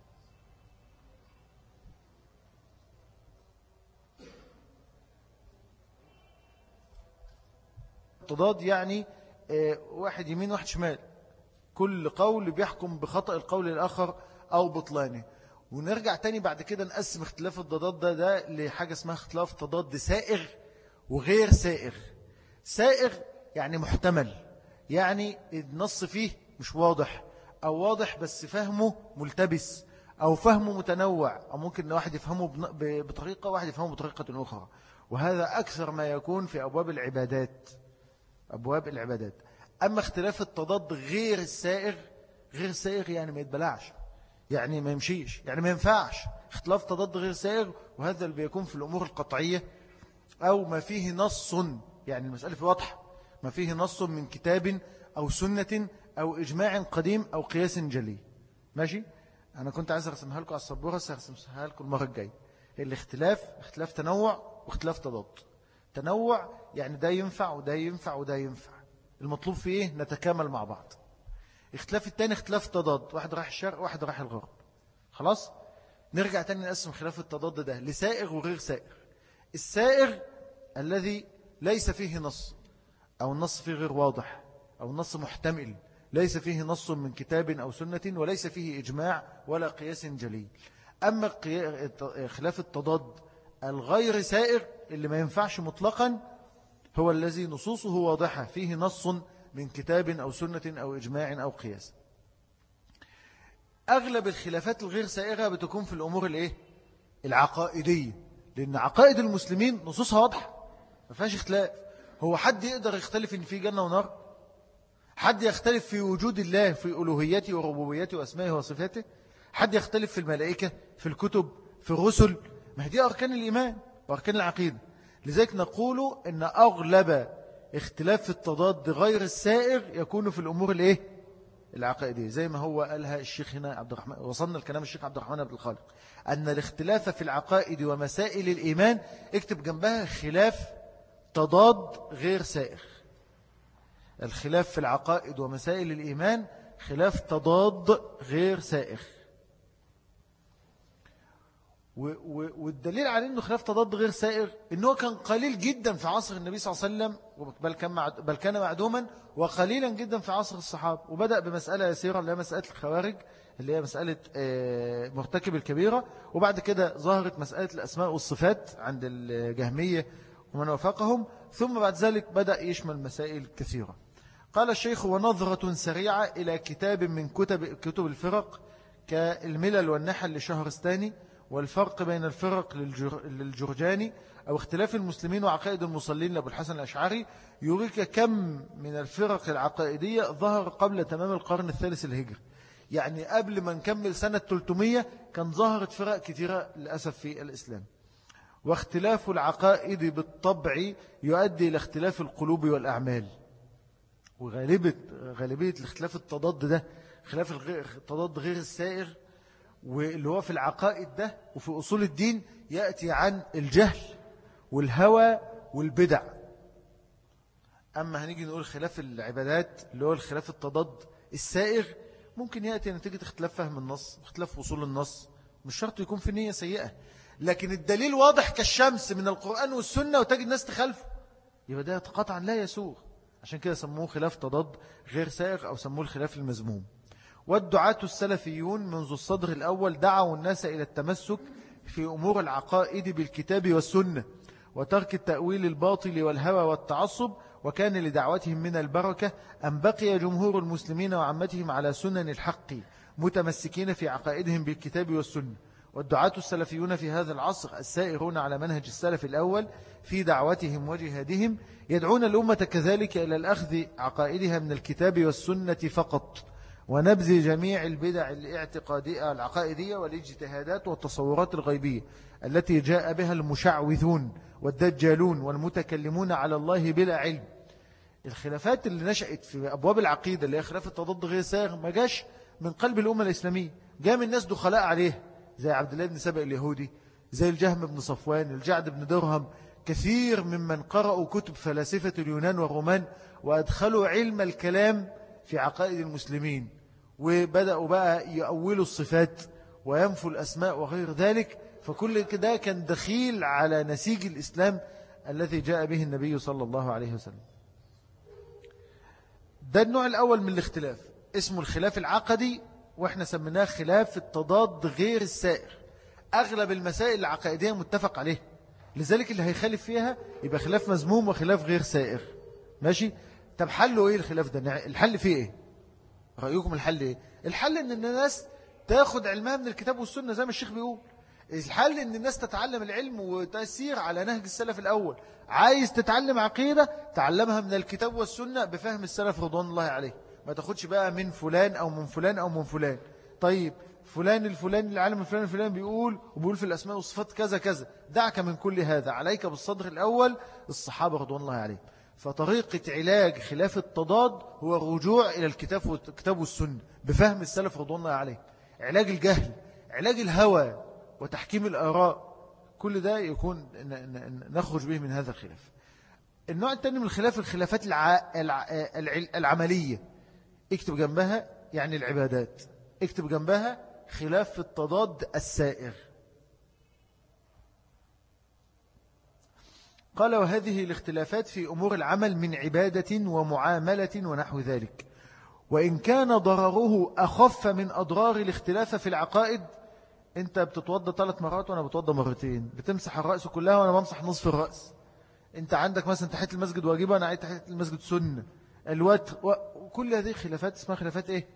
تضاد، يعني واحد يمين واحد شمال، كل قول بيحكم بخطأ القول الآخر أو بطلانه. ونرجع تاني بعد كده نقسم اختلاف الضداد ده, ده لحاجة اسمها اختلاف تضاد سائغ وغير سائغ. سائغ يعني محتمل، يعني النص فيه مش واضح، أو واضح بس فهمه ملتبس، أو فهمه متنوع، أو ممكن واحد يفهمه بطريقة واحد يفهمه بطريقة أخرى. وهذا أكثر ما يكون في أبواب العبادات، أبواب العبادات. أما اختلاف التضاد غير السائغ، غير السائغ يعني ما يتبلعش، يعني ما يمشيش، يعني ما ينفعش. اختلاف تضاد غير سائغ، وهذا اللي بيكون في الأمور القطعية أو ما فيه نص، يعني المسألة في واضحة، ما فيه نص من كتاب أو سنة أو إجماع قديم أو قياس جلي. ماشي. أنا كنت عايز أرسمها لكم على السبورة، سأرسمها لكم المرة الجاية. الاختلاف اختلاف تنوع واختلاف تضاد. تنوع يعني ده ينفع وده ينفع وده ينفع، المطلوب فيه إيه؟ نتكامل مع بعض. اختلاف التاني اختلاف تضاد، واحد راح الشرق واحد راح الغرب. خلاص نرجع تاني نقسم خلاف التضاد ده لسائغ وغير سائغ. السائغ الذي ليس فيه نص، أو النص فيه غير واضح، أو النص محتمل، ليس فيه نص من كتاب أو سنة، وليس فيه إجماع ولا قياس جلي. أما خلاف التضاد الغير سائغ اللي ما ينفعش مطلقا هو الذي نصوصه واضحة، فيه نص من كتاب أو سنة أو إجماع أو قياس. أغلب الخلافات الغير سائغة بتكون في الأمور الإيه؟ العقائدية، لأن عقائد المسلمين نصوصها واضحة ما فيهاش اختلاف. هو حد يقدر يختلف إن في جنة ونار؟ حد يختلف في وجود الله، في ألوهيته وربوبيته وأسمائه وصفاته؟ حد يختلف في الملائكة، في الكتب، في الرسل؟ ما هي دي أركان الإيمان وأركان العقيدة. لذلك نقول إن أغلب اختلاف التضاد غير السائغ يكون في الأمور الإيه؟ العقائدية، زي ما هو قالها الشيخ هنا عبد الرحمن، وصلنا الكلام الشيخ عبد الرحمن عبد الخالق، أن الاختلاف في العقائد ومسائل الإيمان اكتب جنبها خلاف تضاد غير سائغ. الخلاف في العقائد ومسائل الإيمان خلاف تضاد غير سائغ. والدليل على أنه خلاف تضاد غير سائغ أنه كان قليل جدا في عصر النبي صلى الله عليه وسلم، بل كان, بل كان معدوما، وقليلا جدا في عصر الصحابة. وبدأ بمسألة يسيرة اللي هي مسألة الخوارج، اللي هي مسألة مرتكب الكبيرة، وبعد كده ظهرت مسألة الأسماء والصفات عند الجهمية ومن وفقهم، ثم بعد ذلك بدأ يشمل مسائل كثيرة. قال الشيخ: ونظرة سريعة إلى كتاب من كتب, كتب الفرق كالملل والنحل لشهرستاني، والفرق بين الفرق للجرجاني، أو اختلاف المسلمين وعقائد المصلين لأبو الحسن الأشعري، يريك كم من الفرق العقائدية ظهر قبل تمام القرن الثالث الهجري. يعني قبل ما نكمل سنة ثلاثمائة كان ظهرت فرق كثيرة للأسف في الإسلام. واختلاف العقائد بالطبع يؤدي إلى اختلاف القلوب والأعمال. وغالبية غالبية الاختلاف التضاد ده خلاف التضاد غير السائغ، واللي هو في العقائد ده وفي أصول الدين، يأتي عن الجهل والهوى والبدع. أما هنيجي نقول خلاف العبادات اللي هو الخلاف التضاد السائغ، ممكن يأتي نتيجة اختلاف فهم النص، اختلاف وصول النص، مش شرط يكون في نية سيئة، لكن الدليل واضح كالشمس من القرآن والسنة وتجد ناس تخالفه، يبقى ده قطعا لا يسوغ. عشان كده سموه خلاف تضاد غير سائغ، أو سموه الخلاف المذموم. والدعاة السلفيون منذ الصدر الأول دعوا الناس إلى التمسك في أمور العقائد بالكتاب والسنة، وترك التأويل الباطل والهوى والتعصب. وكان لدعوتهم من البركة أن بقي جمهور المسلمين وعامتهم على سنن الحق متمسكين في عقائدهم بالكتاب والسنة. والدعاة السلفيون في هذا العصر السائرون على منهج السلف الأول في دعوتهم وجهادهم يدعون الأمة كذلك إلى الأخذ عقائدها من الكتاب والسنة فقط، ونبذ جميع البدع الاعتقادية العقائدية والاجتهادات والتصورات الغيبية التي جاء بها المشعوذون والدجالون والمتكلمون على الله بلا علم. الخلافات اللي نشأت في أبواب العقيدة اللي هي خلاف التضاد غير سائغ ما جاش من قلب الأمة الإسلامية، جاء من ناس دخلاء عليه زي عبد الله بن سبأ اليهودي، زي الجهم بن صفوان، الجعد بن درهم، كثير ممن قرأوا كتب فلاسفة اليونان والرومان وأدخلوا علم الكلام في عقائد المسلمين، وبدأوا بقى يأولوا الصفات وينفوا الأسماء وغير ذلك. فكل كده كان دخيل على نسيج الإسلام الذي جاء به النبي صلى الله عليه وسلم. ده النوع الأول من الاختلاف اسمه الخلاف العقدي، وإحنا سميناه خلاف التضاد غير السائر. أغلب المسائل العقائدية متفق عليه، لذلك اللي هيخالف فيها يبقى خلاف مذموم وخلاف غير سائر. ماشي؟ طب حله إيه الخلاف ده؟ الحل فيه إيه؟ رأيكم الحل إيه؟ الحل إن الناس تاخد علمها من الكتاب والسنة زي ما الشيخ بيقول. الحل إن الناس تتعلم العلم وتسير على نهج السلف الأول. عايز تتعلم عقيدة تعلمها من الكتاب والسنة بفهم السلف رضوان الله عليه، ما تاخدش بقى من فلان أو من فلان أو من فلان. طيب فلان الفلان العالم الفلان الفلان بيقول وبيقول في الأسماء والصفات كذا كذا، دعك من كل هذا، عليك بالصدر الأول الصحابة رضوان الله عليه. فطريقة علاج خلاف التضاد هو الرجوع إلى الكتاب والكتاب والسنة بفهم السلف رضوان الله عليه. علاج الجهل، علاج الهوى وتحكيم الآراء، كل ده يكون نخرج به من هذا الخلاف. النوع الثاني من الخلاف الخلافات الع... الع... العملية، اكتب جنبها يعني العبادات، اكتب جنبها خلاف في التضاد السائغ. قال وهذه الاختلافات في أمور العمل من عبادة ومعاملة ونحو ذلك، وإن كان ضرره أخف من أضرار الاختلاف في العقائد. أنت بتتوضى ثلاث مرات وأنا بتوضى مرتين، بتمسح الرأس كلها وأنا بمسح نصف الرأس. أنت عندك مثلا تحية المسجد واجبة، أنا عايز تحية المسجد سنة، الوتر، وكل هذه خلافات اسمها خلافات إيه؟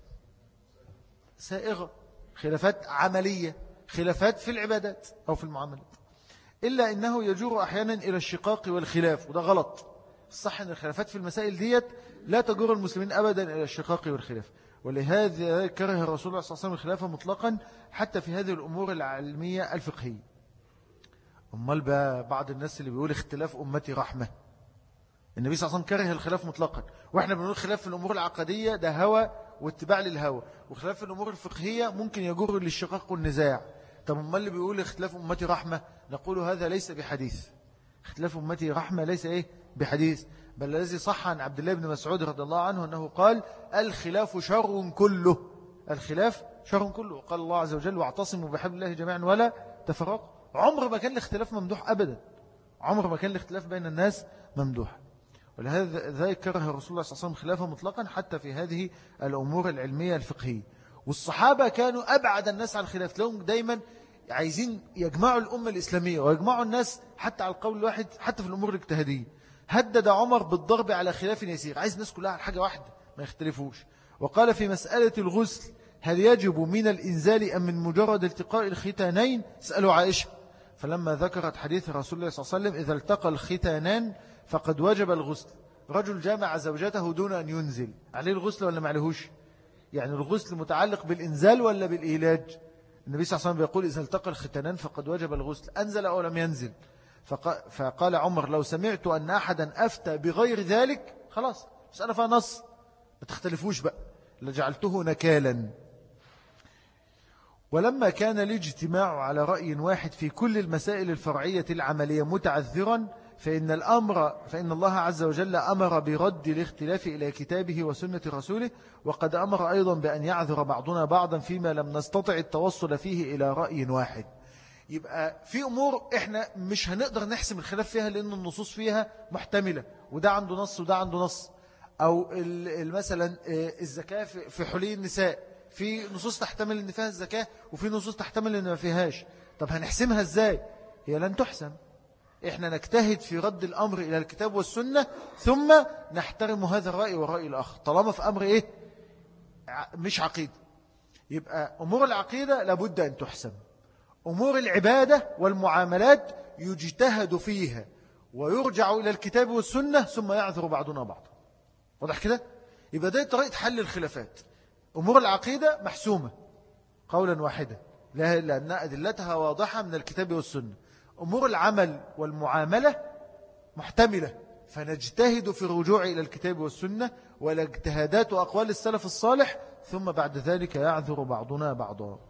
سائغة، خلافات عملية، خلافات في العبادات أو في المعاملات. إلا إنه يجور أحيانا إلى الشقاق والخلاف، وده غلط. الصح أن الخلافات في المسائل ديت لا تجر المسلمين أبدا إلى الشقاق والخلاف، ولهذا كره الرسول صلى الله عليه وسلم الخلافة مطلقا حتى في هذه الأمور العلمية الفقهية. أمال بعض الناس اللي بيقول اختلاف أمتي رحمة، النبي صلى الله عليه وسلم كره الخلاف مطلقا، وإحنا بنقول خلاف في الأمور العقدية ده هوى واتباع للهوى، وخلاف في الأمور الفقهية ممكن يجر للشقاق والنزاع. طب أمال اللي بيقول اختلاف أمتي رحمة، نقول هذا ليس بحديث. اختلاف أمتي رحمة ليس إيه بحديث، بل الذي صح عن عبد الله بن مسعود رضي الله عنه أنه قال الخلاف شر كله، الخلاف شر كله. قال الله عز وجل واعتصموا بحبل الله جميعا ولا تفرقوا. عمر ما كان الاختلاف ممدوح أبدا، عمر ما كان الاختلاف بين الناس ممدوح. ولهذا ذلك كره الرسول صلى الله عليه وسلم خلافه مطلقا حتى في هذه الأمور العلمية الفقهية. والصحابة كانوا أبعد الناس عن الخلاف، لهم دايما عايزين يجمعوا الأمة الإسلامية ويجمعوا الناس حتى على القول الواحد، حتى في الأمور الاجتهادية. هدد عمر بالضرب على خلاف يسير، عايز الناس كلها على حاجة واحدة ما يختلفوش. وقال في مسألة الغسل هل يجب من الإنزال أم من مجرد التقاء الختانين؟ اسألوا عائشة. فلما ذكرت حديث رسول الله صلى الله عليه وسلم إذا التقى الختانان فقد وجب الغسل، رجل جامع زوجته دون أن ينزل، عليه الغسل ولا ما عليهوش؟ يعني الغسل متعلق بالإنزال ولا بالإيلاج؟ النبي صلى الله عليه وسلم بيقول إذا التقى الختانان فقد وجب الغسل، أنزل أو لم ينزل. فقال عمر لو سمعت أن أحدا أفتى بغير ذلك خلاص، بس أنا فيها نص ما تختلفوش بقى، لجعلته نكالا. ولما كان الاجتماع على رأي واحد في كل المسائل الفرعية العملية متعذرا، فإن الأمر فإن الله عز وجل أمر برد الاختلاف إلى كتابه وسنة رسوله، وقد أمر أيضا بأن يعذر بعضنا بعضا فيما لم نستطع التوصل فيه إلى رأي واحد. يبقى في أمور إحنا مش هنقدر نحسم الخلاف فيها لأن النصوص فيها محتملة، وده عنده نص وده عنده نص. أو مثلا الزكاة في حلي النساء، في نصوص تحتمل أن فيها الزكاة وفي نصوص تحتمل أن ما فيهاش. طب هنحسمها إزاي؟ هي لن تحسم. إحنا نجتهد في رد الأمر إلى الكتاب والسنة، ثم نحترم هذا الرأي والرأي الآخر طالما في أمر إيه؟ مش عقيدة. يبقى أمور العقيدة لابد أن تحسم. أمور العبادة والمعاملات يجتهد فيها ويرجع إلى الكتاب والسنة ثم يعذر بعضنا بعض. واضح كده؟ يبقى ده طريقة حل الخلافات. أمور العقيدة محسومة قولا واحدا لأن أدلتها واضحة من الكتاب والسنة. أمور العمل والمعاملة محتملة، فنجتهد في الرجوع إلى الكتاب والسنة والاجتهادات وأقوال السلف الصالح، ثم بعد ذلك يعذر بعضنا بعضا.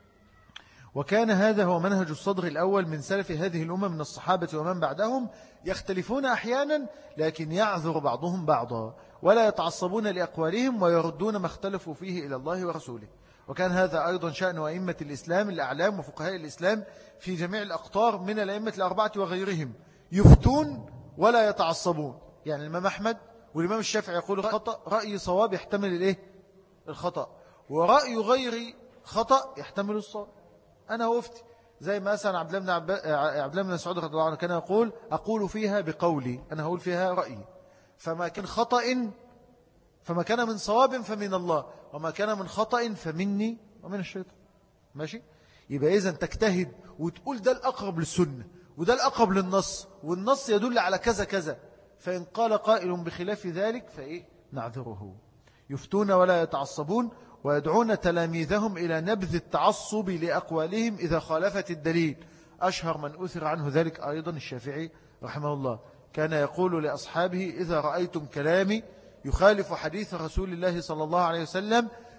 وكان هذا هو منهج الصدر الأول من سلف هذه الأمة من الصحابة ومن بعدهم، يختلفون أحيانا لكن يعذر بعضهم بعضا ولا يتعصبون لأقوالهم ويردون ما اختلفوا فيه إلى الله ورسوله. وكان هذا أيضا شأن أئمة الإسلام الأعلام وفقهاء الإسلام في جميع الأقطار من الأئمة الأربعة وغيرهم، يفتون ولا يتعصبون. يعني الإمام أحمد والإمام الشافعي يقول خطأ، رأي صواب يحتمل الإيه؟ الخطأ، ورأي غير خطأ يحتمل الصواب. أنا وفتي زي مثلا عبد الله بن عبد الله بن مسعود رضي الله عنه كان يقول أقول فيها بقولي، أنا هقول فيها رأيي، فما كان خطأ فما كان من صواب فمن الله، وما كان من خطأ فمني ومن الشيطان. ماشي؟ يبقى إذن تجتهد وتقول ده الأقرب للسنة وده الأقرب للنص، والنص يدل على كذا كذا، فإن قال قائل بخلاف ذلك فإيه؟ نعذره. يفتون ولا يتعصبون ويدعون تلاميذهم إلى نبذ التعصب لأقوالهم إذا خالفت الدليل. أشهر من أثر عنه ذلك أيضا الشافعي رحمه الله، كان يقول لأصحابه إذا رأيتم كلامي يخالف حديث رسول الله صلى الله عليه وسلم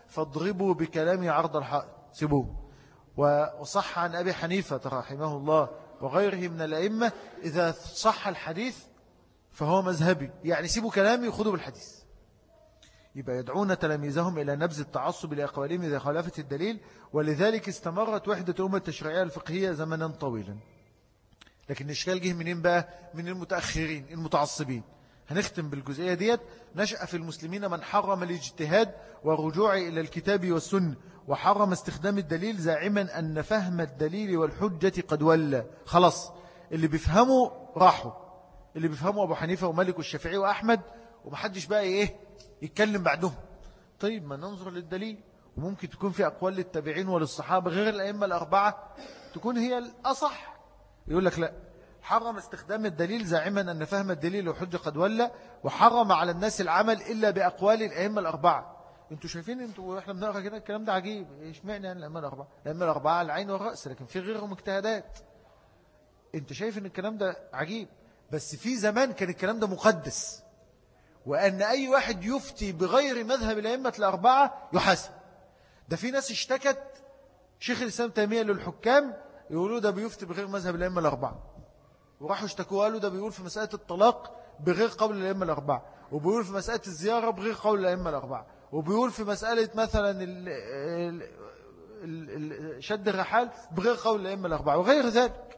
فاضربوا بكلامي عرض الحائط، سيبوه. وصح عن أبي حنيفة رحمه الله وغيره من الأئمة إذا صح الحديث فهو مذهبي، يعني سيبوا كلامي وخذوا بالحديث. يبقى يدعون تلاميذهم إلى نبذ التعصب لأقوالهم إذا خالفت الدليل، ولذلك استمرت وحدة الأمة التشريعية الفقهية زمنا طويلا. لكن الإشكال جه منين بقى؟ من المتأخرين المتعصبين. هنختم بالجزئية ديت. نشأ في المسلمين من حرم الاجتهاد والرجوع إلى الكتاب والسنة، وحرم استخدام الدليل زاعما أن فهم الدليل والحجة قد ولى. خلاص اللي بيفهموا راحوا، اللي بيفهموا أبو حنيفة ومالك والشافعي وأحمد، ومحدش بقى إيه يتكلم بعدهم. طيب ما ننظر للدليل، وممكن تكون في أقوال للتابعين وللصحابة غير الأئمة الأربعة تكون هي الأصح. يقول لك لا، حرم استخدام الدليل زاعما أن فهم الدليل وحجة قد ولى، وحرم على الناس العمل إلا بأقوال الأئمة الأربعة. انتوا شايفين انتوا واحنا بنقرأ كده الكلام ده عجيب، ايش معنى يعني الأئمة الأربعة؟ الأئمة الأربعة على العين والرأس، لكن في غيرهم اجتهادات. انت شايف ان الكلام ده عجيب، بس في زمان كان الكلام ده مقدس، وأن أي واحد يفتي بغير مذهب الأئمة الأربعة يحاسب. ده في ناس اشتكت شيخ الإسلام تيمية للحكام يقولوا ده بيفتي بغير مذهب الأئمة الأربعة، وراحوا اشتكوا قالوا ده بيقول في مسألة الطلاق بغير قول الأئمة الأربعة، وبيقول في مسألة الزيارة بغير قول الأئمة الأربعة، وبيقول في مسألة مثلا ال ال ال شد الرحال بغير قول الأئمة الأربعة وغير ذلك.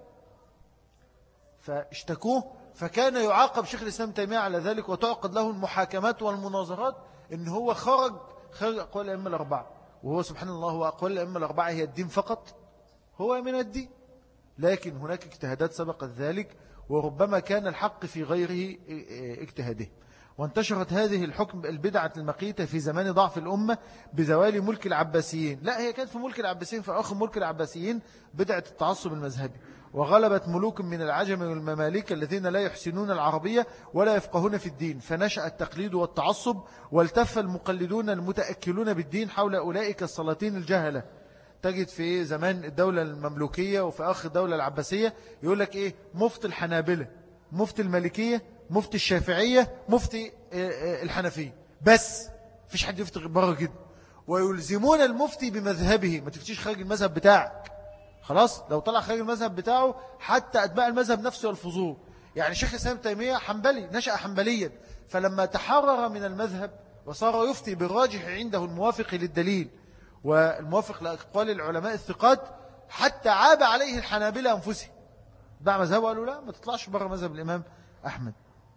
فاشتكوه، فكان يعاقب شيخ الإسلام تيمية على ذلك، وتعقد له المحاكمات والمناظرات إن هو خرج خرج أقوال الأئمة الأربعة. وهو سبحان الله هو أقوال الأئمة الأربعة هي الدين فقط، هو من الدين، لكن هناك اجتهادات سبقت ذلك، وربما كان الحق في غيره اجتهاده. وانتشرت هذه الحكم البدعة المقيتة في زمان ضعف الأمة بزوال ملك العباسيين. لا، هي كانت في ملك العباسيين، في آخر ملك العباسيين بدعة التعصب المذهبي، وغلبت ملوك من العجم والمماليك الذين لا يحسنون العربية ولا يفقهون في الدين، فنشأ التقليد والتعصب، والتف المقلدون المتأكلون بالدين حول أولئك السلاطين الجهلة. تجد في زمان الدولة المملوكية وفي آخر الدولة العباسية يقول لك إيه؟ مفتي الحنابلة، مفتي المالكية، مفتي الشافعية، مفتي الحنفية، بس فيش حد يفتي بره كده. ويلزمون المفتي بمذهبه، ما تفتيش خارج المذهب بتاعك. خلاص لو طلع خارج المذهب بتاعه حتى أتباع المذهب نفسه يلفظوه. يعني شيخ الإسلام تيمية حنبلي، نشأ حنبليا، فلما تحرر من المذهب وصار يفتي بالراجح عنده الموافق للدليل والموافق لأقوال العلماء الثقات، حتى عاب عليه الحنابلة أنفسهم، دع مذهبه، قالوا لا ما تطلعش بره مذهب الإمام أحمد.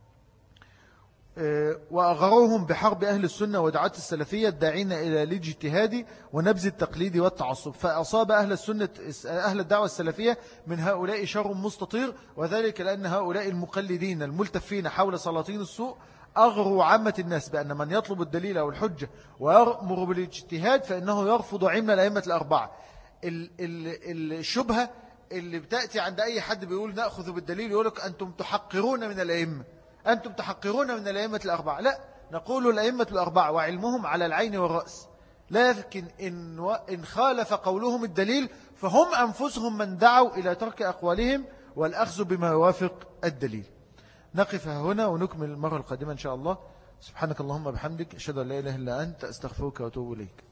وأغروهم بحرب أهل السنة ودعاة السلفية الداعين إلى الاجتهاد ونبذ التقليد والتعصب، فأصاب أهل السنة أهل الدعوة السلفية من هؤلاء شر مستطير، وذلك لأن هؤلاء المقلدين الملتفين حول سلاطين السوء أغروا عامة الناس بأن من يطلب الدليل أو الحجة ويأمر بالاجتهاد فإنه يرفض عمل الأئمة الأربعة. الشبهة اللي بتأتي عند أي حد بيقول نأخذ بالدليل يقولك أنتم تحقرون من الأئمة، أنتم تحقرون من الأئمة الأربعة. لا، نقول الأئمة الأربعة وعلمهم على العين والرأس، لكن إن, إن خالف قولهم الدليل فهم أنفسهم من دعوا إلى ترك أقوالهم والأخذ بما يوافق الدليل. نقف هنا ونكمل المرة القادمة إن شاء الله. سبحانك اللهم بحمدك، أشهد أن لا إله إلا أنت، أستغفرك وأتوب إليك.